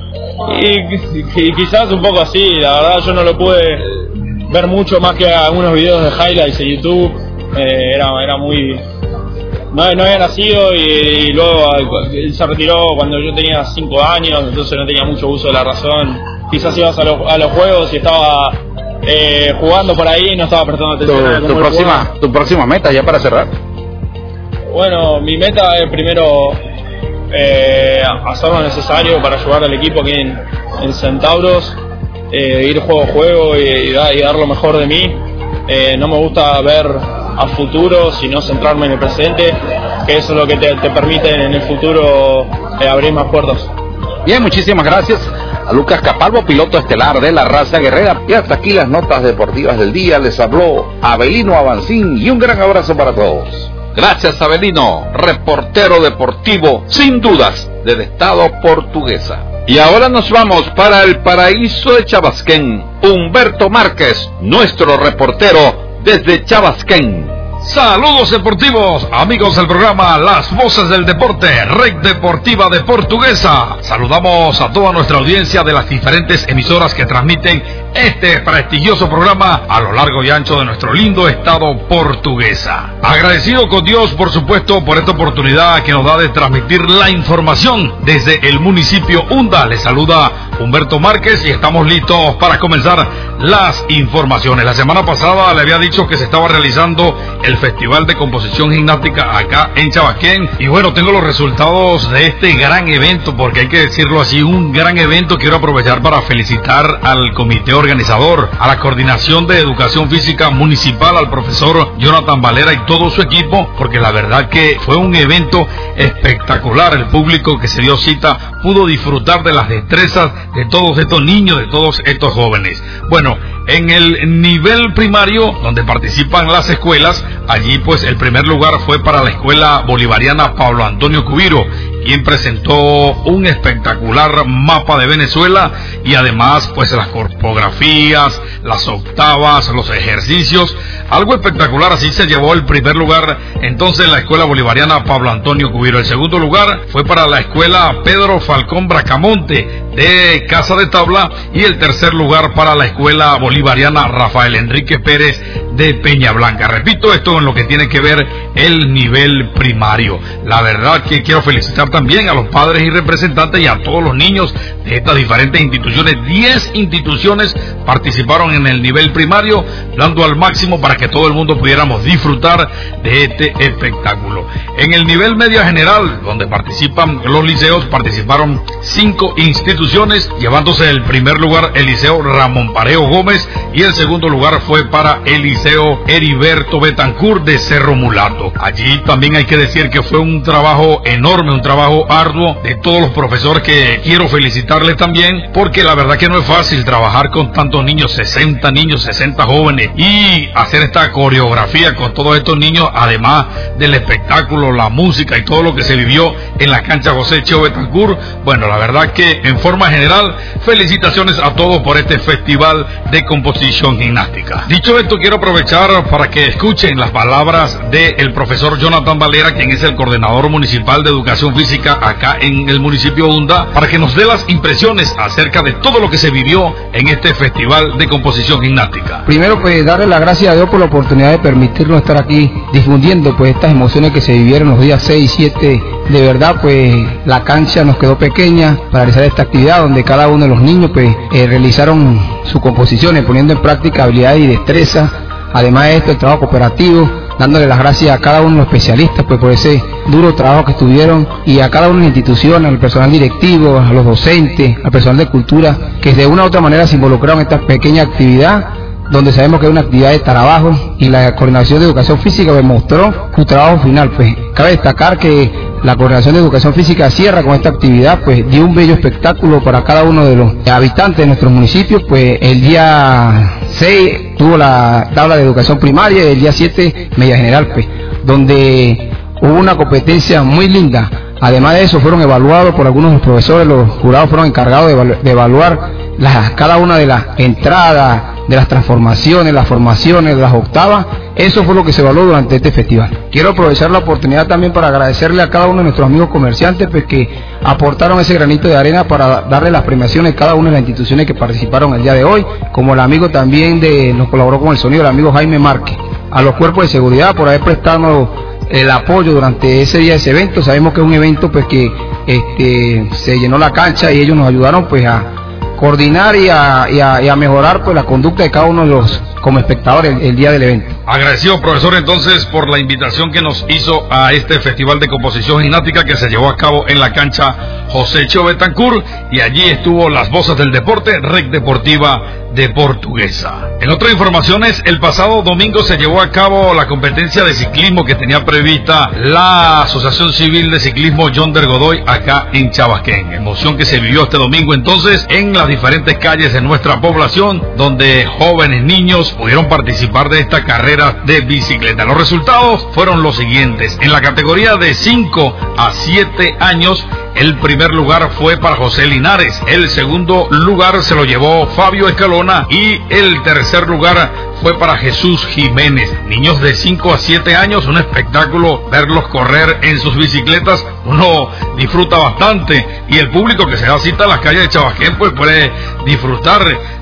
Y, y quizás un poco así, la verdad yo no lo pude ver mucho más que algunos videos de highlights en YouTube. Eh, era, era muy... No, no había nacido y, y luego él se retiró cuando yo tenía cinco años, entonces no tenía mucho uso de la razón. Quizás ibas a, lo, a los juegos y estaba eh, jugando por ahí y no estaba prestando atención. Tu, tu, próxima, ¿Tu próxima meta ya para cerrar? Bueno, mi meta es primero eh, hacer lo necesario para ayudar al equipo aquí en, en Centauros, eh, ir juego a juego y, y, dar, y dar lo mejor de mí. Eh, no me gusta ver a futuro, sino centrarme en el presente, que eso es lo que te, te permite en el futuro eh, abrir más puertas. Bien, muchísimas gracias a Lucas Capalvo, piloto estelar de la raza guerrera. Y hasta aquí las notas deportivas del día. Les habló Abelino Avancín y un gran abrazo para todos. Gracias, Abelino, reportero deportivo, sin dudas, del estado Portuguesa. Y ahora nos vamos para el paraíso de Chabasquén. Humberto Márquez, nuestro reportero desde Chabasquén. Saludos deportivos, amigos del programa Las Voces del Deporte, Red Deportiva de Portuguesa. Saludamos a toda nuestra audiencia de las diferentes emisoras que transmiten este prestigioso programa a lo largo y ancho de nuestro lindo estado Portuguesa. Agradecido con Dios, por supuesto, por esta oportunidad que nos da de transmitir la información desde el municipio Hunda. Les saluda Humberto Márquez y estamos listos para comenzar las informaciones. La semana pasada le había dicho que se estaba realizando el Festival de Composición Gimnástica acá en Chabaquén. Y bueno, tengo los resultados de este gran evento, porque hay que decirlo así, un gran evento. Quiero aprovechar para felicitar al comité organizador, a la Coordinación de Educación Física Municipal, al profesor Jonathan Valera y todo su equipo, porque la verdad que fue un evento espectacular. El público que se dio cita pudo disfrutar de las destrezas de todos estos niños, de todos estos jóvenes. Bueno, en el nivel primario, donde participan las escuelas, allí pues el primer lugar fue para la Escuela Bolivariana Pablo Antonio Cubiro, quien presentó un espectacular mapa de Venezuela y además pues las corpografías, las octavas, los ejercicios, algo espectacular. Así se llevó el primer lugar entonces la Escuela Bolivariana Pablo Antonio Cubiro. El segundo lugar fue para la Escuela Pedro Falcón Bracamonte de Casa de Tabla y el tercer lugar para la Escuela Bolivariana Rafael Enrique Pérez de Peña Blanca. Repito, esto en lo que tiene que ver el nivel primario. La verdad que quiero felicitar también a los padres y representantes y a todos los niños de estas diferentes instituciones. Diez instituciones participaron en el nivel primario, dando al máximo para que todo el mundo pudiéramos disfrutar de este espectáculo. En el nivel media general, donde participan los liceos, participaron cinco instituciones, llevándose el primer lugar el Liceo Ramón Pareo Gómez y el segundo lugar fue para el Liceo Heriberto Betancourt de Cerro Mulato. Allí también hay que decir que fue un trabajo enorme, un trabajo arduo de todos los profesores, que quiero felicitarles también, porque la verdad que no es fácil trabajar con tantos niños, sesenta niños, sesenta jóvenes, y hacer esta coreografía con todos estos niños, además del espectáculo, la música y todo lo que se vivió en la cancha José Cheo Betancourt. Bueno, la verdad que en forma general, felicitaciones a todos por este Festival de Composición Gimnástica. Dicho esto, quiero aprovechar para que escuchen las palabras del profesor Jonathan Valera, quien es el coordinador municipal de Educación Física acá en el municipio Hunda, para que nos dé las impresiones acerca de todo lo que se vivió en este Festival de Composición Gimnástica. Primero, pues darle las gracias a Dios por la oportunidad de permitirnos estar aquí difundiendo pues estas emociones que se vivieron los días seis y siete. De verdad, pues la cancha nos quedó pequeña para realizar esta actividad, donde cada uno de los niños pues eh, realizaron sus composiciones, poniendo en práctica habilidades y destrezas. Además de esto, el trabajo cooperativo, dándole las gracias a cada uno de los especialistas pues por ese duro trabajo que estuvieron, y a cada una de las instituciones, al personal directivo, a los docentes, al personal de cultura, que de una u otra manera se involucraron en esta pequeña actividad, donde sabemos que es una actividad de trabajo, y la Coordinación de Educación Física demostró su trabajo final. Pues cabe destacar que la Coordinación de Educación Física cierra con esta actividad, pues dio un bello espectáculo para cada uno de los habitantes de nuestros municipios. Pues el día seis tuvo la tabla de educación primaria y el día siete media general, pues donde hubo una competencia muy linda. Además de eso, fueron evaluados por algunos de los profesores, los jurados fueron encargados de, evalu de evaluar las, cada una de las entradas, de las transformaciones, las formaciones, las octavas. Eso fue lo que se evaluó durante este festival. Quiero aprovechar la oportunidad también para agradecerle a cada uno de nuestros amigos comerciantes pues, que aportaron ese granito de arena para darle las premiaciones a cada una de las instituciones que participaron el día de hoy, como el amigo también de nos colaboró con el sonido, el amigo Jaime Márquez, a los cuerpos de seguridad por haber prestado el apoyo durante ese día de ese evento. Sabemos que es un evento pues que este, se llenó la cancha y ellos nos ayudaron pues a coordinar y a, y a, y a mejorar pues la conducta de cada uno de los como espectadores el, el día del evento. Agradecido, profesor, entonces por la invitación que nos hizo a este Festival de Composición Gimnástica que se llevó a cabo en la cancha José Cheo Betancourt, y allí estuvo las voces del deporte, Rec Deportiva de Portuguesa. En otras informaciones, el pasado domingo se llevó a cabo la competencia de ciclismo que tenía prevista la Asociación Civil de Ciclismo Yonder Godoy acá en Chabaquén. Emoción que se vivió este domingo entonces en las diferentes calles de nuestra población, donde jóvenes, niños pudieron participar de esta carrera de bicicleta. Los resultados fueron los siguientes. En la categoría de cinco a siete años, el primer lugar fue para José Linares, el segundo lugar se lo llevó Fabio Escalona y el tercer lugar fue para Jesús Jiménez. Niños de cinco a siete años, un espectáculo verlos correr en sus bicicletas, uno disfruta bastante, y el público que se da cita a las calles de Chabaquén pues puede disfrutar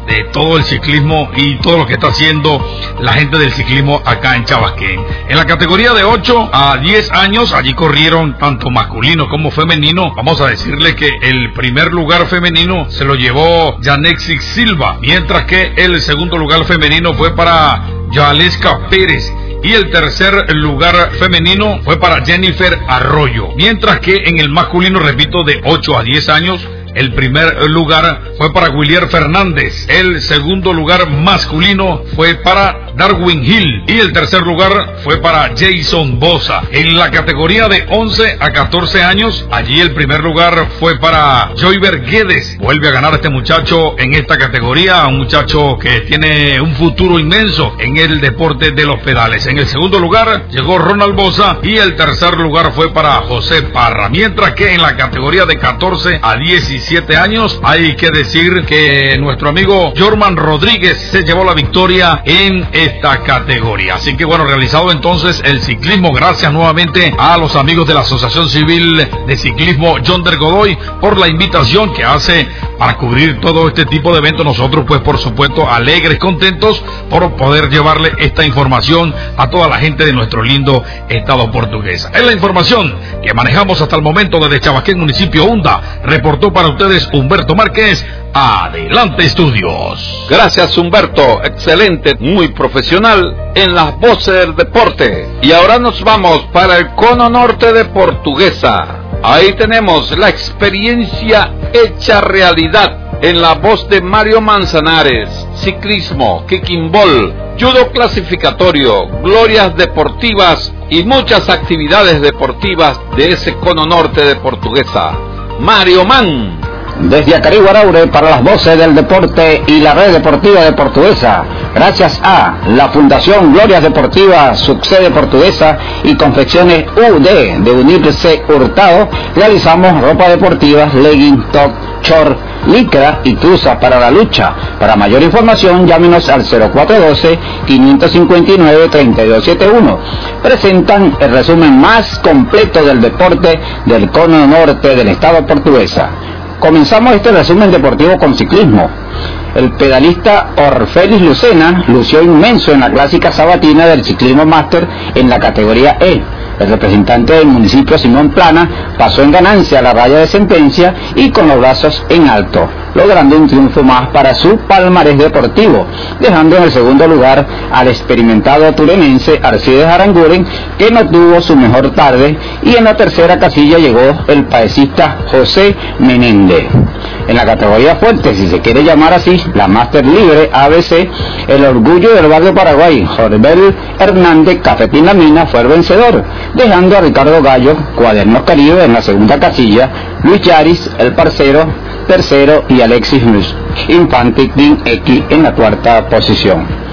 de todo el ciclismo y todo lo que está haciendo la gente del ciclismo acá en Chabasquén. En la categoría de ocho a diez años, allí corrieron tanto masculino como femenino. Vamos a decirle que el primer lugar femenino se lo llevó Janexis Silva, mientras que el segundo lugar femenino fue para Yaleska Pérez y el tercer lugar femenino fue para Jennifer Arroyo, mientras que en el masculino, repito, de ocho a diez años, el primer lugar fue para Willier Fernández, el segundo lugar masculino fue para Darwin Hill y el tercer lugar fue para Jason Bosa. En la categoría de once a catorce años, allí el primer lugar fue para Joyver Guedes. Vuelve a ganar este muchacho en esta categoría, un muchacho que tiene un futuro inmenso en el deporte de los pedales. En el segundo lugar llegó Ronald Bosa y el tercer lugar fue para José Parra, mientras que en la categoría de catorce a diecisiete años hay que decir que nuestro amigo Jorman Rodríguez se llevó la victoria en esta categoría. Así que bueno, realizado entonces el ciclismo, gracias nuevamente a los amigos de la Asociación Civil de Ciclismo Yonder Godoy por la invitación que hace para cubrir todo este tipo de eventos. Nosotros pues por supuesto alegres, contentos por poder llevarle esta información a toda la gente de nuestro lindo estado portuguesa. Es la información que manejamos hasta el momento desde Chabasquén, municipio Hunda. Reportó para ustedes Humberto Márquez. Adelante, estudios. Gracias, Humberto. Excelente, muy profesional en las voces del deporte. Y ahora nos vamos para el cono norte de Portuguesa. Ahí tenemos la experiencia hecha realidad en la voz de Mario Manzanares. Ciclismo, kicking ball, judo clasificatorio, glorias deportivas y muchas actividades deportivas de ese cono norte de Portuguesa. Mario Man. Desde Acarigua Araure para las voces del deporte y la red deportiva de Portuguesa, gracias a la Fundación Glorias Deportivas, Subsede Portuguesa y Confecciones U D de Unirse Hurtado, realizamos ropa deportiva, legging, top, short, licra y truza para la lucha. Para mayor información, llámenos al cero cuatro uno dos, cinco cinco nueve, tres dos siete uno. Presentan el resumen más completo del deporte del cono norte del estado portuguesa. Comenzamos este resumen deportivo con ciclismo. El pedalista Orfelis Lucena lució inmenso en la clásica sabatina del ciclismo máster en la categoría E. El representante del municipio, Simón Plana, pasó en ganancia a la raya de sentencia y con los brazos en alto, logrando un triunfo más para su palmarés deportivo, dejando en el segundo lugar al experimentado turenense Arcides Aranguren, que no tuvo su mejor tarde, y en la tercera casilla llegó el paecista José Menéndez. En la categoría fuerte, si se quiere llamar así, la Máster Libre A B C, el orgullo del barrio Paraguay, Jorbel Hernández Cafetín La Mina, fue el vencedor, dejando a Ricardo Gallo, Cuadernos Caribe, en la segunda casilla, Luis Yaris, el parcero, tercero, y Alexis Infante Team X en la cuarta posición.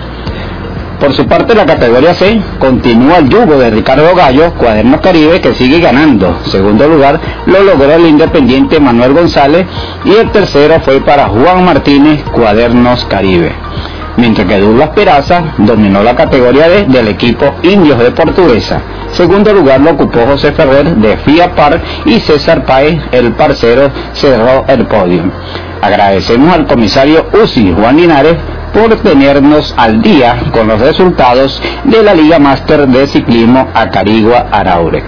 Por su parte, la categoría C continúa el yugo de Ricardo Gallo, Cuadernos Caribe, que sigue ganando. Segundo lugar lo logró el independiente Manuel González y el tercero fue para Juan Martínez, Cuadernos Caribe. Mientras que Douglas Peraza dominó la categoría D del equipo Indios de Portuguesa. Segundo lugar lo ocupó José Ferrer de FIA Par y César Páez, el parcero, cerró el podio. Agradecemos al comisario U C I, Juan Linares, por tenernos al día con los resultados de la Liga Máster de Ciclismo Acarigua Araure.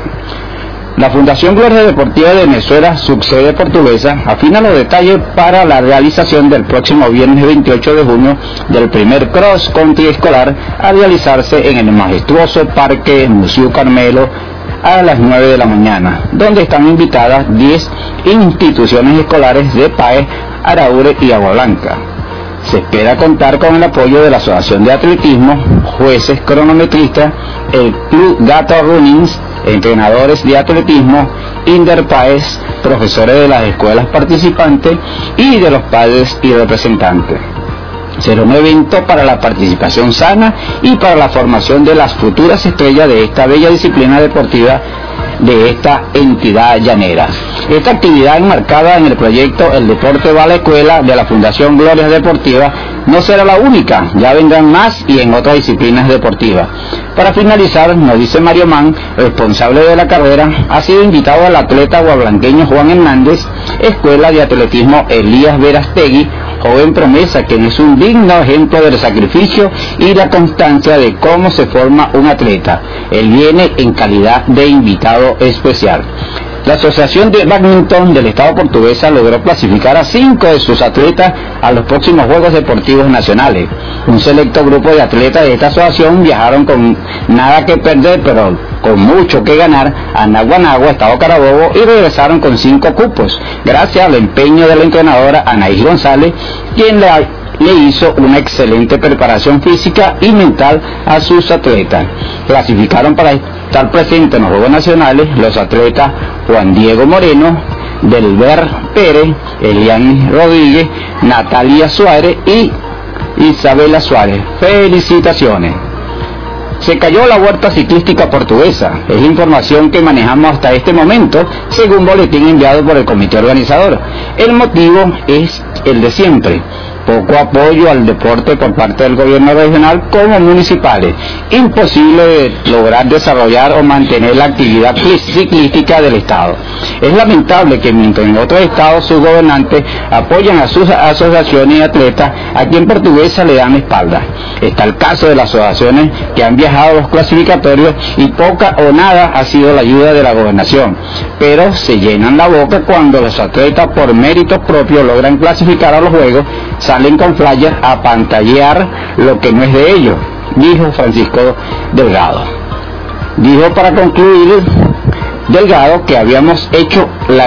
La Fundación Gloria Deportiva de Venezuela, subsede portuguesa, afina los detalles para la realización del próximo viernes veintiocho de junio del primer cross country escolar a realizarse en el majestuoso Parque Museo Carmelo a las nueve de la mañana, donde están invitadas diez instituciones escolares de Páez, Araure y Agua Blanca. Se espera contar con el apoyo de la Asociación de Atletismo, jueces cronometristas, el Club Gato Runnings, entrenadores de atletismo, Interpaes, profesores de las escuelas participantes y de los padres y representantes. Será un evento para la participación sana y para la formación de las futuras estrellas de esta bella disciplina deportiva de esta entidad llanera. Esta actividad, enmarcada en el proyecto El Deporte va a la Escuela de la Fundación Glorias Deportivas, no será la única, ya vendrán más y en otras disciplinas deportivas. Para finalizar, nos dice Mario Man, responsable de la carrera, ha sido invitado al atleta guablanqueño Juan Hernández, Escuela de Atletismo Elías Verastegui, joven promesa, quien es un digno ejemplo del sacrificio y la constancia de cómo se forma un atleta. Él viene en calidad de invitado especial. La Asociación de Badminton del Estado portuguesa logró clasificar a cinco de sus atletas a los próximos Juegos Deportivos Nacionales. Un selecto grupo de atletas de esta asociación viajaron con nada que perder, pero con mucho que ganar, a Naguanagua, Estado Carabobo, y regresaron con cinco cupos, gracias al empeño de la entrenadora Anaís González, quien le le hizo una excelente preparación física y mental a sus atletas. Clasificaron para estar presentes en los Juegos Nacionales los atletas Juan Diego Moreno, Delber Pérez, Elian Rodríguez, Natalia Suárez y Isabela Suárez. Felicitaciones. Se cayó la Vuelta Ciclística Portuguesa. Es la información que manejamos hasta este momento, según boletín enviado por el comité organizador. El motivo es el de siempre: poco apoyo al deporte por parte del gobierno regional como municipales, imposible lograr desarrollar o mantener la actividad ciclística del Estado. Es lamentable que mientras en otros estados sus gobernantes apoyan a sus asociaciones y atletas, aquí en Portuguesa le dan espalda. Está el caso de las asociaciones que han viajado a los clasificatorios y poca o nada ha sido la ayuda de la gobernación, pero se llenan la boca cuando los atletas por méritos propios logran clasificar a los Juegos, salen con flyers a pantallear lo que no es de ellos, dijo Francisco Delgado. Dijo para concluir Delgado que habíamos hecho la,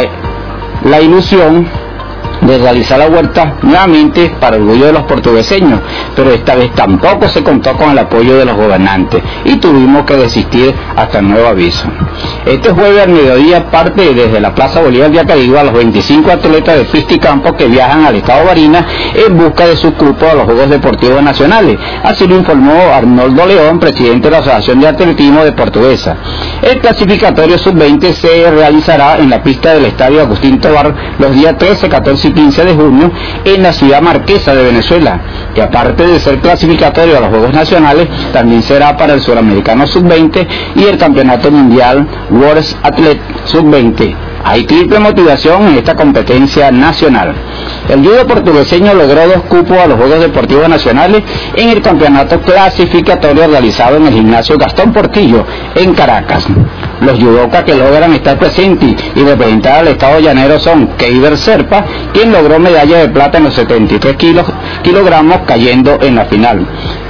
la ilusión de realizar la vuelta nuevamente para orgullo de los portugueseños, pero esta vez tampoco se contó con el apoyo de los gobernantes y tuvimos que desistir hasta nuevo aviso. Este jueves al mediodía parte desde la Plaza Bolívar de Acarigua a los veinticinco atletas de pista y campo que viajan al estado Barinas en busca de su cupo a los Juegos Deportivos Nacionales. Así lo informó Arnoldo León, presidente de la Asociación de Atletismo de Portuguesa. El clasificatorio sub veinte se realizará en la pista del Estadio Agustín Tobar los días trece, catorce y quince de junio en la ciudad marquesa de Venezuela, que aparte de ser clasificatorio a los Juegos Nacionales, también será para el Suramericano sub veinte y el Campeonato Mundial World Athlete sub veinte. Hay triple motivación en esta competencia nacional. El judo portugueseño logró dos cupos a los Juegos Deportivos Nacionales en el campeonato clasificatorio realizado en el gimnasio Gastón Portillo, en Caracas. Los judocas que logran estar presentes y representar al estado llanero son Keiber Serpa, quien logró medalla de plata en los setenta y tres kilos, kilogramos, cayendo en la final.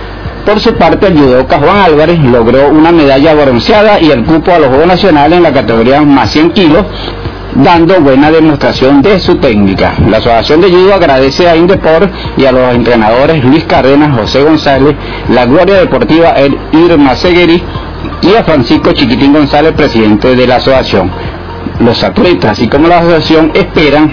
Por su parte, el judoka Juan Álvarez logró una medalla bronceada y el cupo a los Juegos Nacionales en la categoría más cien kilos, dando buena demostración de su técnica. La Asociación de Judo agradece a Indeport y a los entrenadores Luis Cárdenas, José González, la Gloria Deportiva Irma Segueri y a Francisco Chiquitín González, presidente de la asociación. Los atletas, así como la asociación, esperan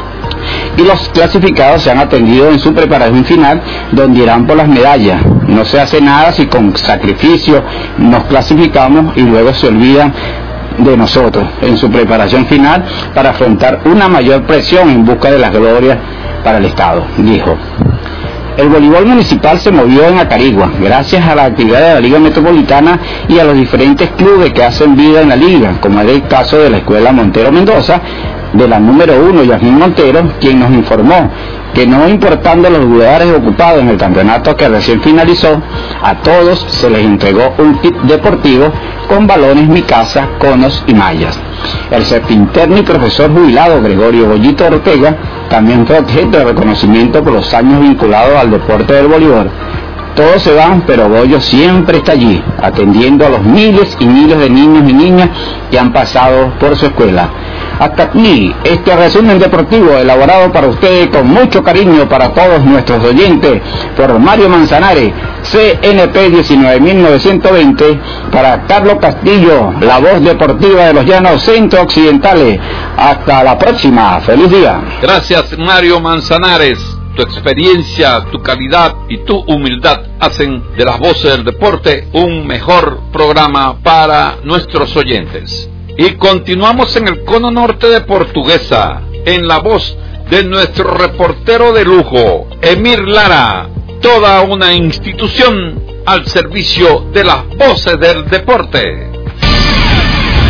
y los clasificados se han atendido en su preparación final, donde irán por las medallas. No se hace nada si con sacrificio nos clasificamos y luego se olvidan de nosotros en su preparación final para afrontar una mayor presión en busca de las glorias para el Estado, dijo. El voleibol municipal se movió en Acarigua, gracias a la actividad de la Liga Metropolitana y a los diferentes clubes que hacen vida en la liga, como es el caso de la Escuela Montero Mendoza, de la número uno, Yasmín Montero, quien nos informó que no importando los lugares ocupados en el campeonato que recién finalizó, a todos se les entregó un kit deportivo con balones Mikasa, conos y mallas. El sepinterno y profesor jubilado Gregorio Bollito Ortega también fue objeto de reconocimiento por los años vinculados al deporte del voleibol. Todos se van, pero Bollo siempre está allí, atendiendo a los miles y miles de niños y niñas que han pasado por su escuela. Hasta aquí este resumen deportivo elaborado para ustedes con mucho cariño para todos nuestros oyentes por Mario Manzanares, C N P diecinueve mil novecientos veinte, para Carlos Castillo, la voz deportiva de los llanos centro-occidentales. Hasta la próxima, feliz día. Gracias, Mario Manzanares. Tu experiencia, tu calidad y tu humildad hacen de las voces del deporte un mejor programa para nuestros oyentes. Y continuamos en el cono norte de Portuguesa, en la voz de nuestro reportero de lujo, Emir Lara, toda una institución al servicio de las voces del deporte.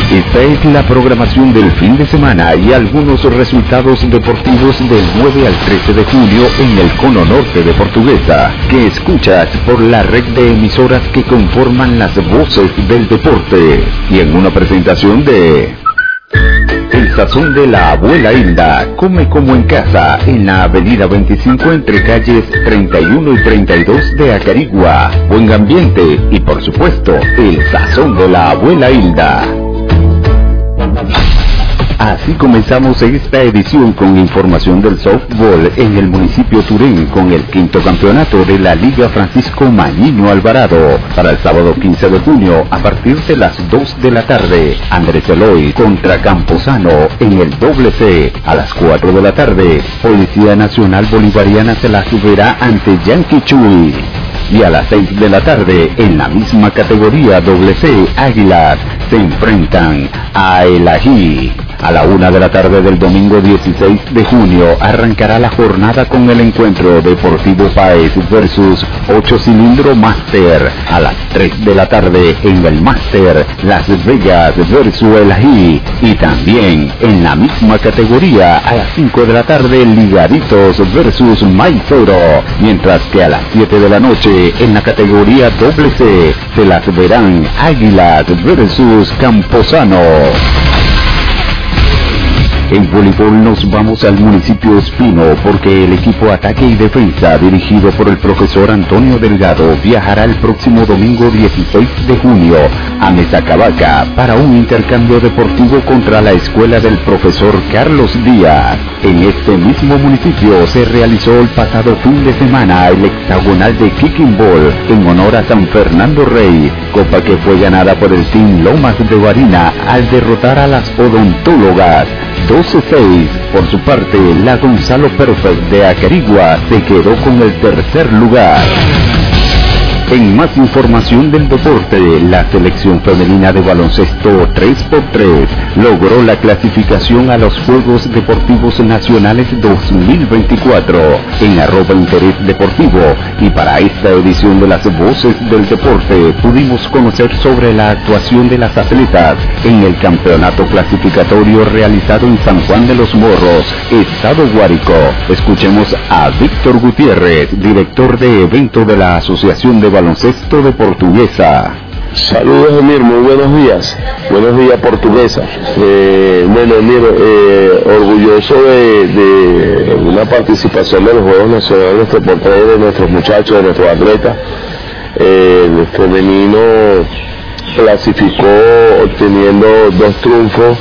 Esta es la programación del fin de semana y algunos resultados deportivos del nueve al trece de junio en el cono norte de Portuguesa, que escuchas por la red de emisoras que conforman las voces del deporte. Y en una presentación de... El sazón de la abuela Hilda, come como en casa, en la avenida veinticinco entre calles treinta y uno y treinta y dos de Acarigua. Buen ambiente y por supuesto, el sazón de la abuela Hilda. Así comenzamos esta edición con información del softball en el municipio Turén con el quinto campeonato de la Liga Francisco Mañino Alvarado. Para el sábado quince de junio, a partir de las dos de la tarde, Andrés Eloy contra Camposano en el doble C. A las cuatro de la tarde, Policía Nacional Bolivariana se la subirá ante Yankee Chuy. Y a las seis de la tarde, en la misma categoría doble C, Águilas se enfrentan a El Ají. A la una de la tarde del domingo dieciséis de junio arrancará la jornada con el encuentro Deportivo Páez versus ocho cilindro Master. A las tres de la tarde en el Master, Las Vegas versus El Ají. Y también en la misma categoría a las cinco de la tarde Ligaditos versus Maizoro. Mientras que a las siete de la noche en la categoría doble C se las verán Águilas versus Camposano. En voleibol nos vamos al municipio Espino porque el equipo Ataque y Defensa dirigido por el profesor Antonio Delgado viajará el próximo domingo dieciséis de junio a Mesacavaca para un intercambio deportivo contra la escuela del profesor Carlos Díaz. En este mismo municipio se realizó el pasado fin de semana el hexagonal de Kicking Ball en honor a San Fernando Rey, copa que fue ganada por el Team Lomas de Barina al derrotar a las odontólogas doce seis. Por su parte, la Gonzalo Perfect de Acarigua se quedó con el tercer lugar. En más información del deporte, la selección femenina de baloncesto tres por tres logró la clasificación a los Juegos Deportivos Nacionales dos mil veinticuatro en arroba interés deportivo, y para esta edición de las voces del deporte pudimos conocer sobre la actuación de las atletas en el campeonato clasificatorio realizado en San Juan de los Morros, Estado Guárico. Escuchemos a Víctor Gutiérrez, director de evento de la Asociación de Baloncesto de Portuguesa. Saludos, Emir, muy buenos días. Buenos días, Portuguesa. Eh, bueno, Emir, eh, orgulloso de, de una participación de los Juegos Nacionales de por tres de nuestros muchachos, de nuestros atletas. Eh, el femenino clasificó obteniendo dos triunfos,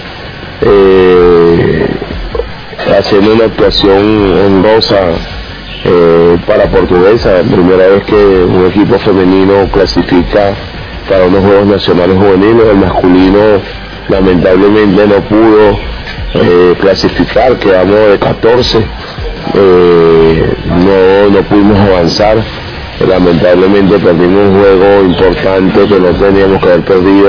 eh, haciendo una actuación honrosa Eh, para Portuguesa, primera vez que un equipo femenino clasifica para unos Juegos Nacionales Juveniles. El masculino lamentablemente no pudo eh, clasificar, quedamos de catorce, eh, no, no pudimos avanzar, lamentablemente perdimos un juego importante que no teníamos que haber perdido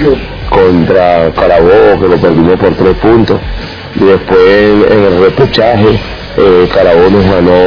contra Carabobo, que lo perdimos por tres puntos, y después en, en el repechaje Eh, Carabobo nos ganó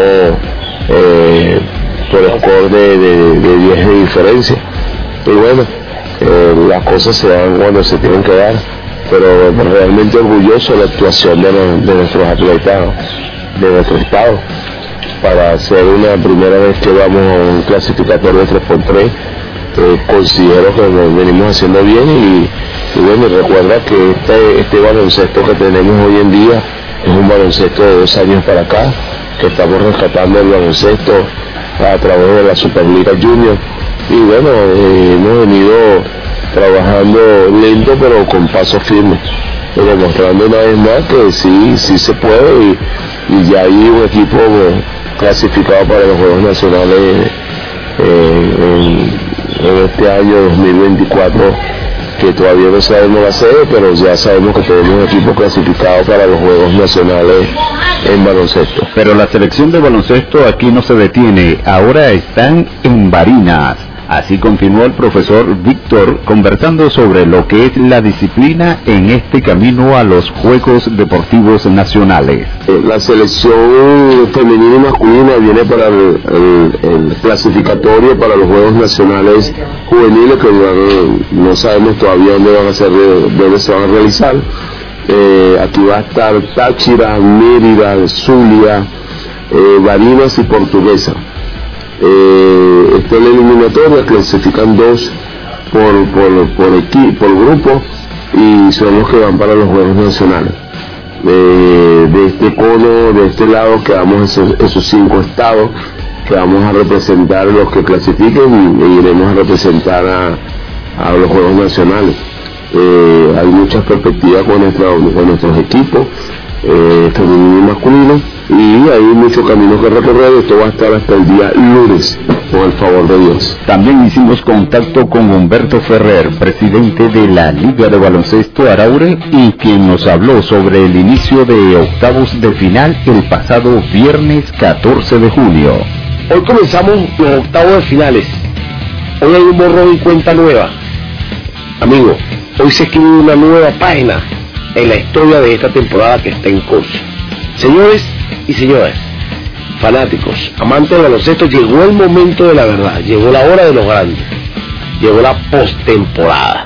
eh, por score de, de, de diez de diferencia. Y bueno, eh, las cosas se dan cuando se tienen que dar, pero realmente orgulloso de la actuación de, los, de nuestros atletas de nuestro estado para ser una primera vez que vamos a un clasificatorio de tres por tres. Eh, considero que lo venimos haciendo bien, y, y bueno, recuerda que este, este baloncesto que tenemos hoy en día es un baloncesto de dos años para acá, que estamos rescatando el baloncesto a través de la Superliga Junior, y bueno, eh, hemos venido trabajando lento pero con paso firme, y demostrando una vez más que sí, sí se puede, y, y ya hay un equipo eh, clasificado para los Juegos Nacionales eh, en, en este año dos mil veinticuatro, que todavía no sabemos la sede, pero ya sabemos que tenemos un equipo clasificado para los Juegos Nacionales en baloncesto. Pero la selección de baloncesto aquí no se detiene, ahora están en Barinas. Así continuó el profesor Víctor conversando sobre lo que es la disciplina en este camino a los Juegos Deportivos Nacionales. La selección femenina y masculina viene para el, el, el clasificatorio para los Juegos Nacionales Juveniles, que van, no sabemos todavía dónde van a ser, dónde se van a realizar. Eh, aquí va a estar Táchira, Mérida, Zulia, eh, Barinas y Portuguesa. Eh, esta es la eliminatoria, clasifican dos por, por, por, equipo, por grupo, y son los que van para los Juegos Nacionales. Eh, de este cono, de este lado, quedamos esos, esos cinco estados que vamos a representar, los que clasifiquen, y, y iremos a representar a, a los Juegos Nacionales. Eh, hay muchas perspectivas con, nuestra, con nuestros equipos, eh, femenino y masculino, y hay muchos caminos que recorrer. Esto va a estar hasta el día lunes, con el favor de Dios. También hicimos contacto con Humberto Ferrer, presidente de la Liga de Baloncesto Araure, y quien nos habló sobre el inicio de octavos de final el pasado viernes catorce de junio. Hoy comenzamos los octavos de finales. Hoy hay un borrón y cuenta nueva. Amigo, hoy se escribe una nueva página en la historia de esta temporada que está en curso. Señores y señoras, fanáticos, amantes del baloncesto, llegó el momento de la verdad, llegó la hora de los grandes, llegó la postemporada.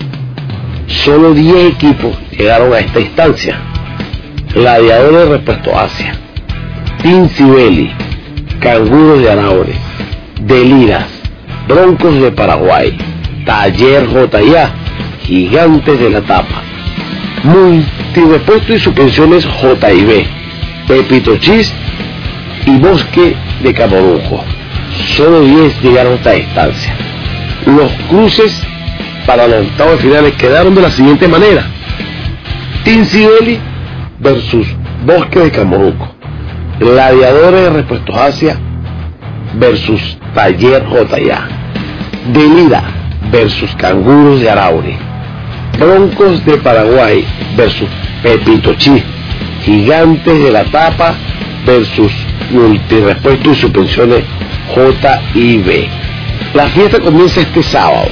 Solo diez equipos llegaron a esta instancia. Gladiadores de Repuesto Asia, Team Cibeli, Canguros de Araure, Deliras, Broncos de Paraguay, Taller J y A, Gigantes de la Tapa, Multirepuesto y Suspensiones J y B, Pepito Chis y Bosque de Camorujo. Solo diez llegaron a esta instancia. Los cruces para los octavos finales quedaron de la siguiente manera: Team Cibeli versus Bosque de Camoruco, Gladiadores de Repuestos Asia versus Taller J y A, Delira versus Canguros de Araure, Broncos de Paraguay versus Pepito Chi, Gigantes de la Tapa versus Multirepuesto y Suspensiones J y B. La fiesta comienza este sábado.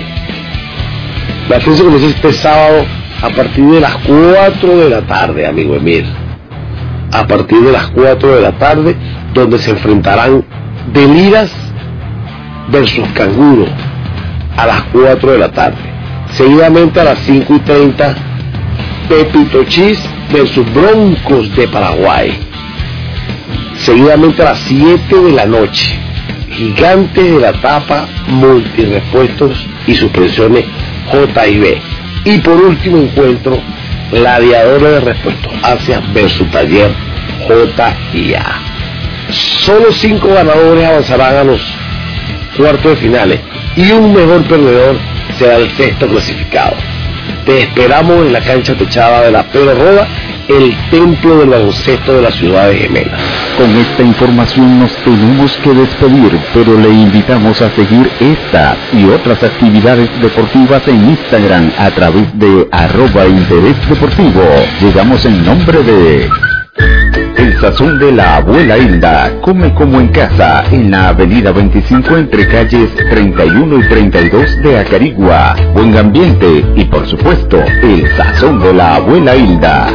La fiesta comienza este sábado a partir de las cuatro de la tarde, amigo Emir. A partir de las cuatro de la tarde, donde se enfrentarán Deliras versus Canguro a las cuatro de la tarde. Seguidamente a las cinco y treinta, Pepito Chis versus Broncos de Paraguay. Seguidamente a las siete de la noche, Gigantes de la Tapa, Multirepuestos y Suspensiones J y B. Y por último encuentro, Gladiadores de Repuestos Asia versus Taller J y A. Solo cinco ganadores avanzarán a los cuartos de finales y un mejor perdedor será el sexto clasificado. Te esperamos en la cancha techada de la Pedro Roda, el templo del baloncesto de la ciudad de Gemela. Con esta información nos tenemos que despedir, pero le invitamos a seguir esta y otras actividades deportivas en Instagram a través de arroba interés deportivo. Llegamos en nombre de El Sazón de la Abuela Hilda. Come como en casa, en la avenida veinticinco entre calles treinta y uno y treinta y dos de Acarigua. Buen ambiente y por supuesto, El Sazón de la Abuela Hilda.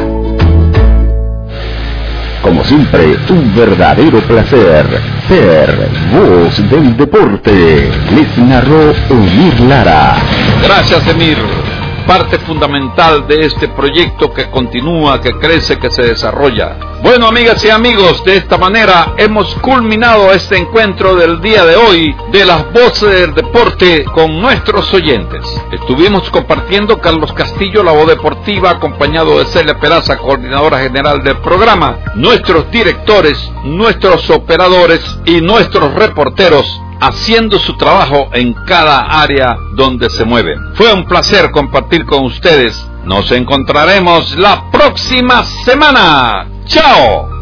Como siempre, un verdadero placer ser voz del deporte. Les narró Emir Lara. Gracias, Emir. Parte fundamental de este proyecto que continúa, que crece, que se desarrolla. Bueno, amigas y amigos, de esta manera hemos culminado este encuentro del día de hoy de las voces del deporte con nuestros oyentes. Estuvimos compartiendo Carlos Castillo, la voz deportiva, acompañado de Celia Peraza, coordinadora general del programa, nuestros directores, nuestros operadores y nuestros reporteros, haciendo su trabajo en cada área donde se mueven. Fue un placer compartir con ustedes. Nos encontraremos la próxima semana. ¡Chao!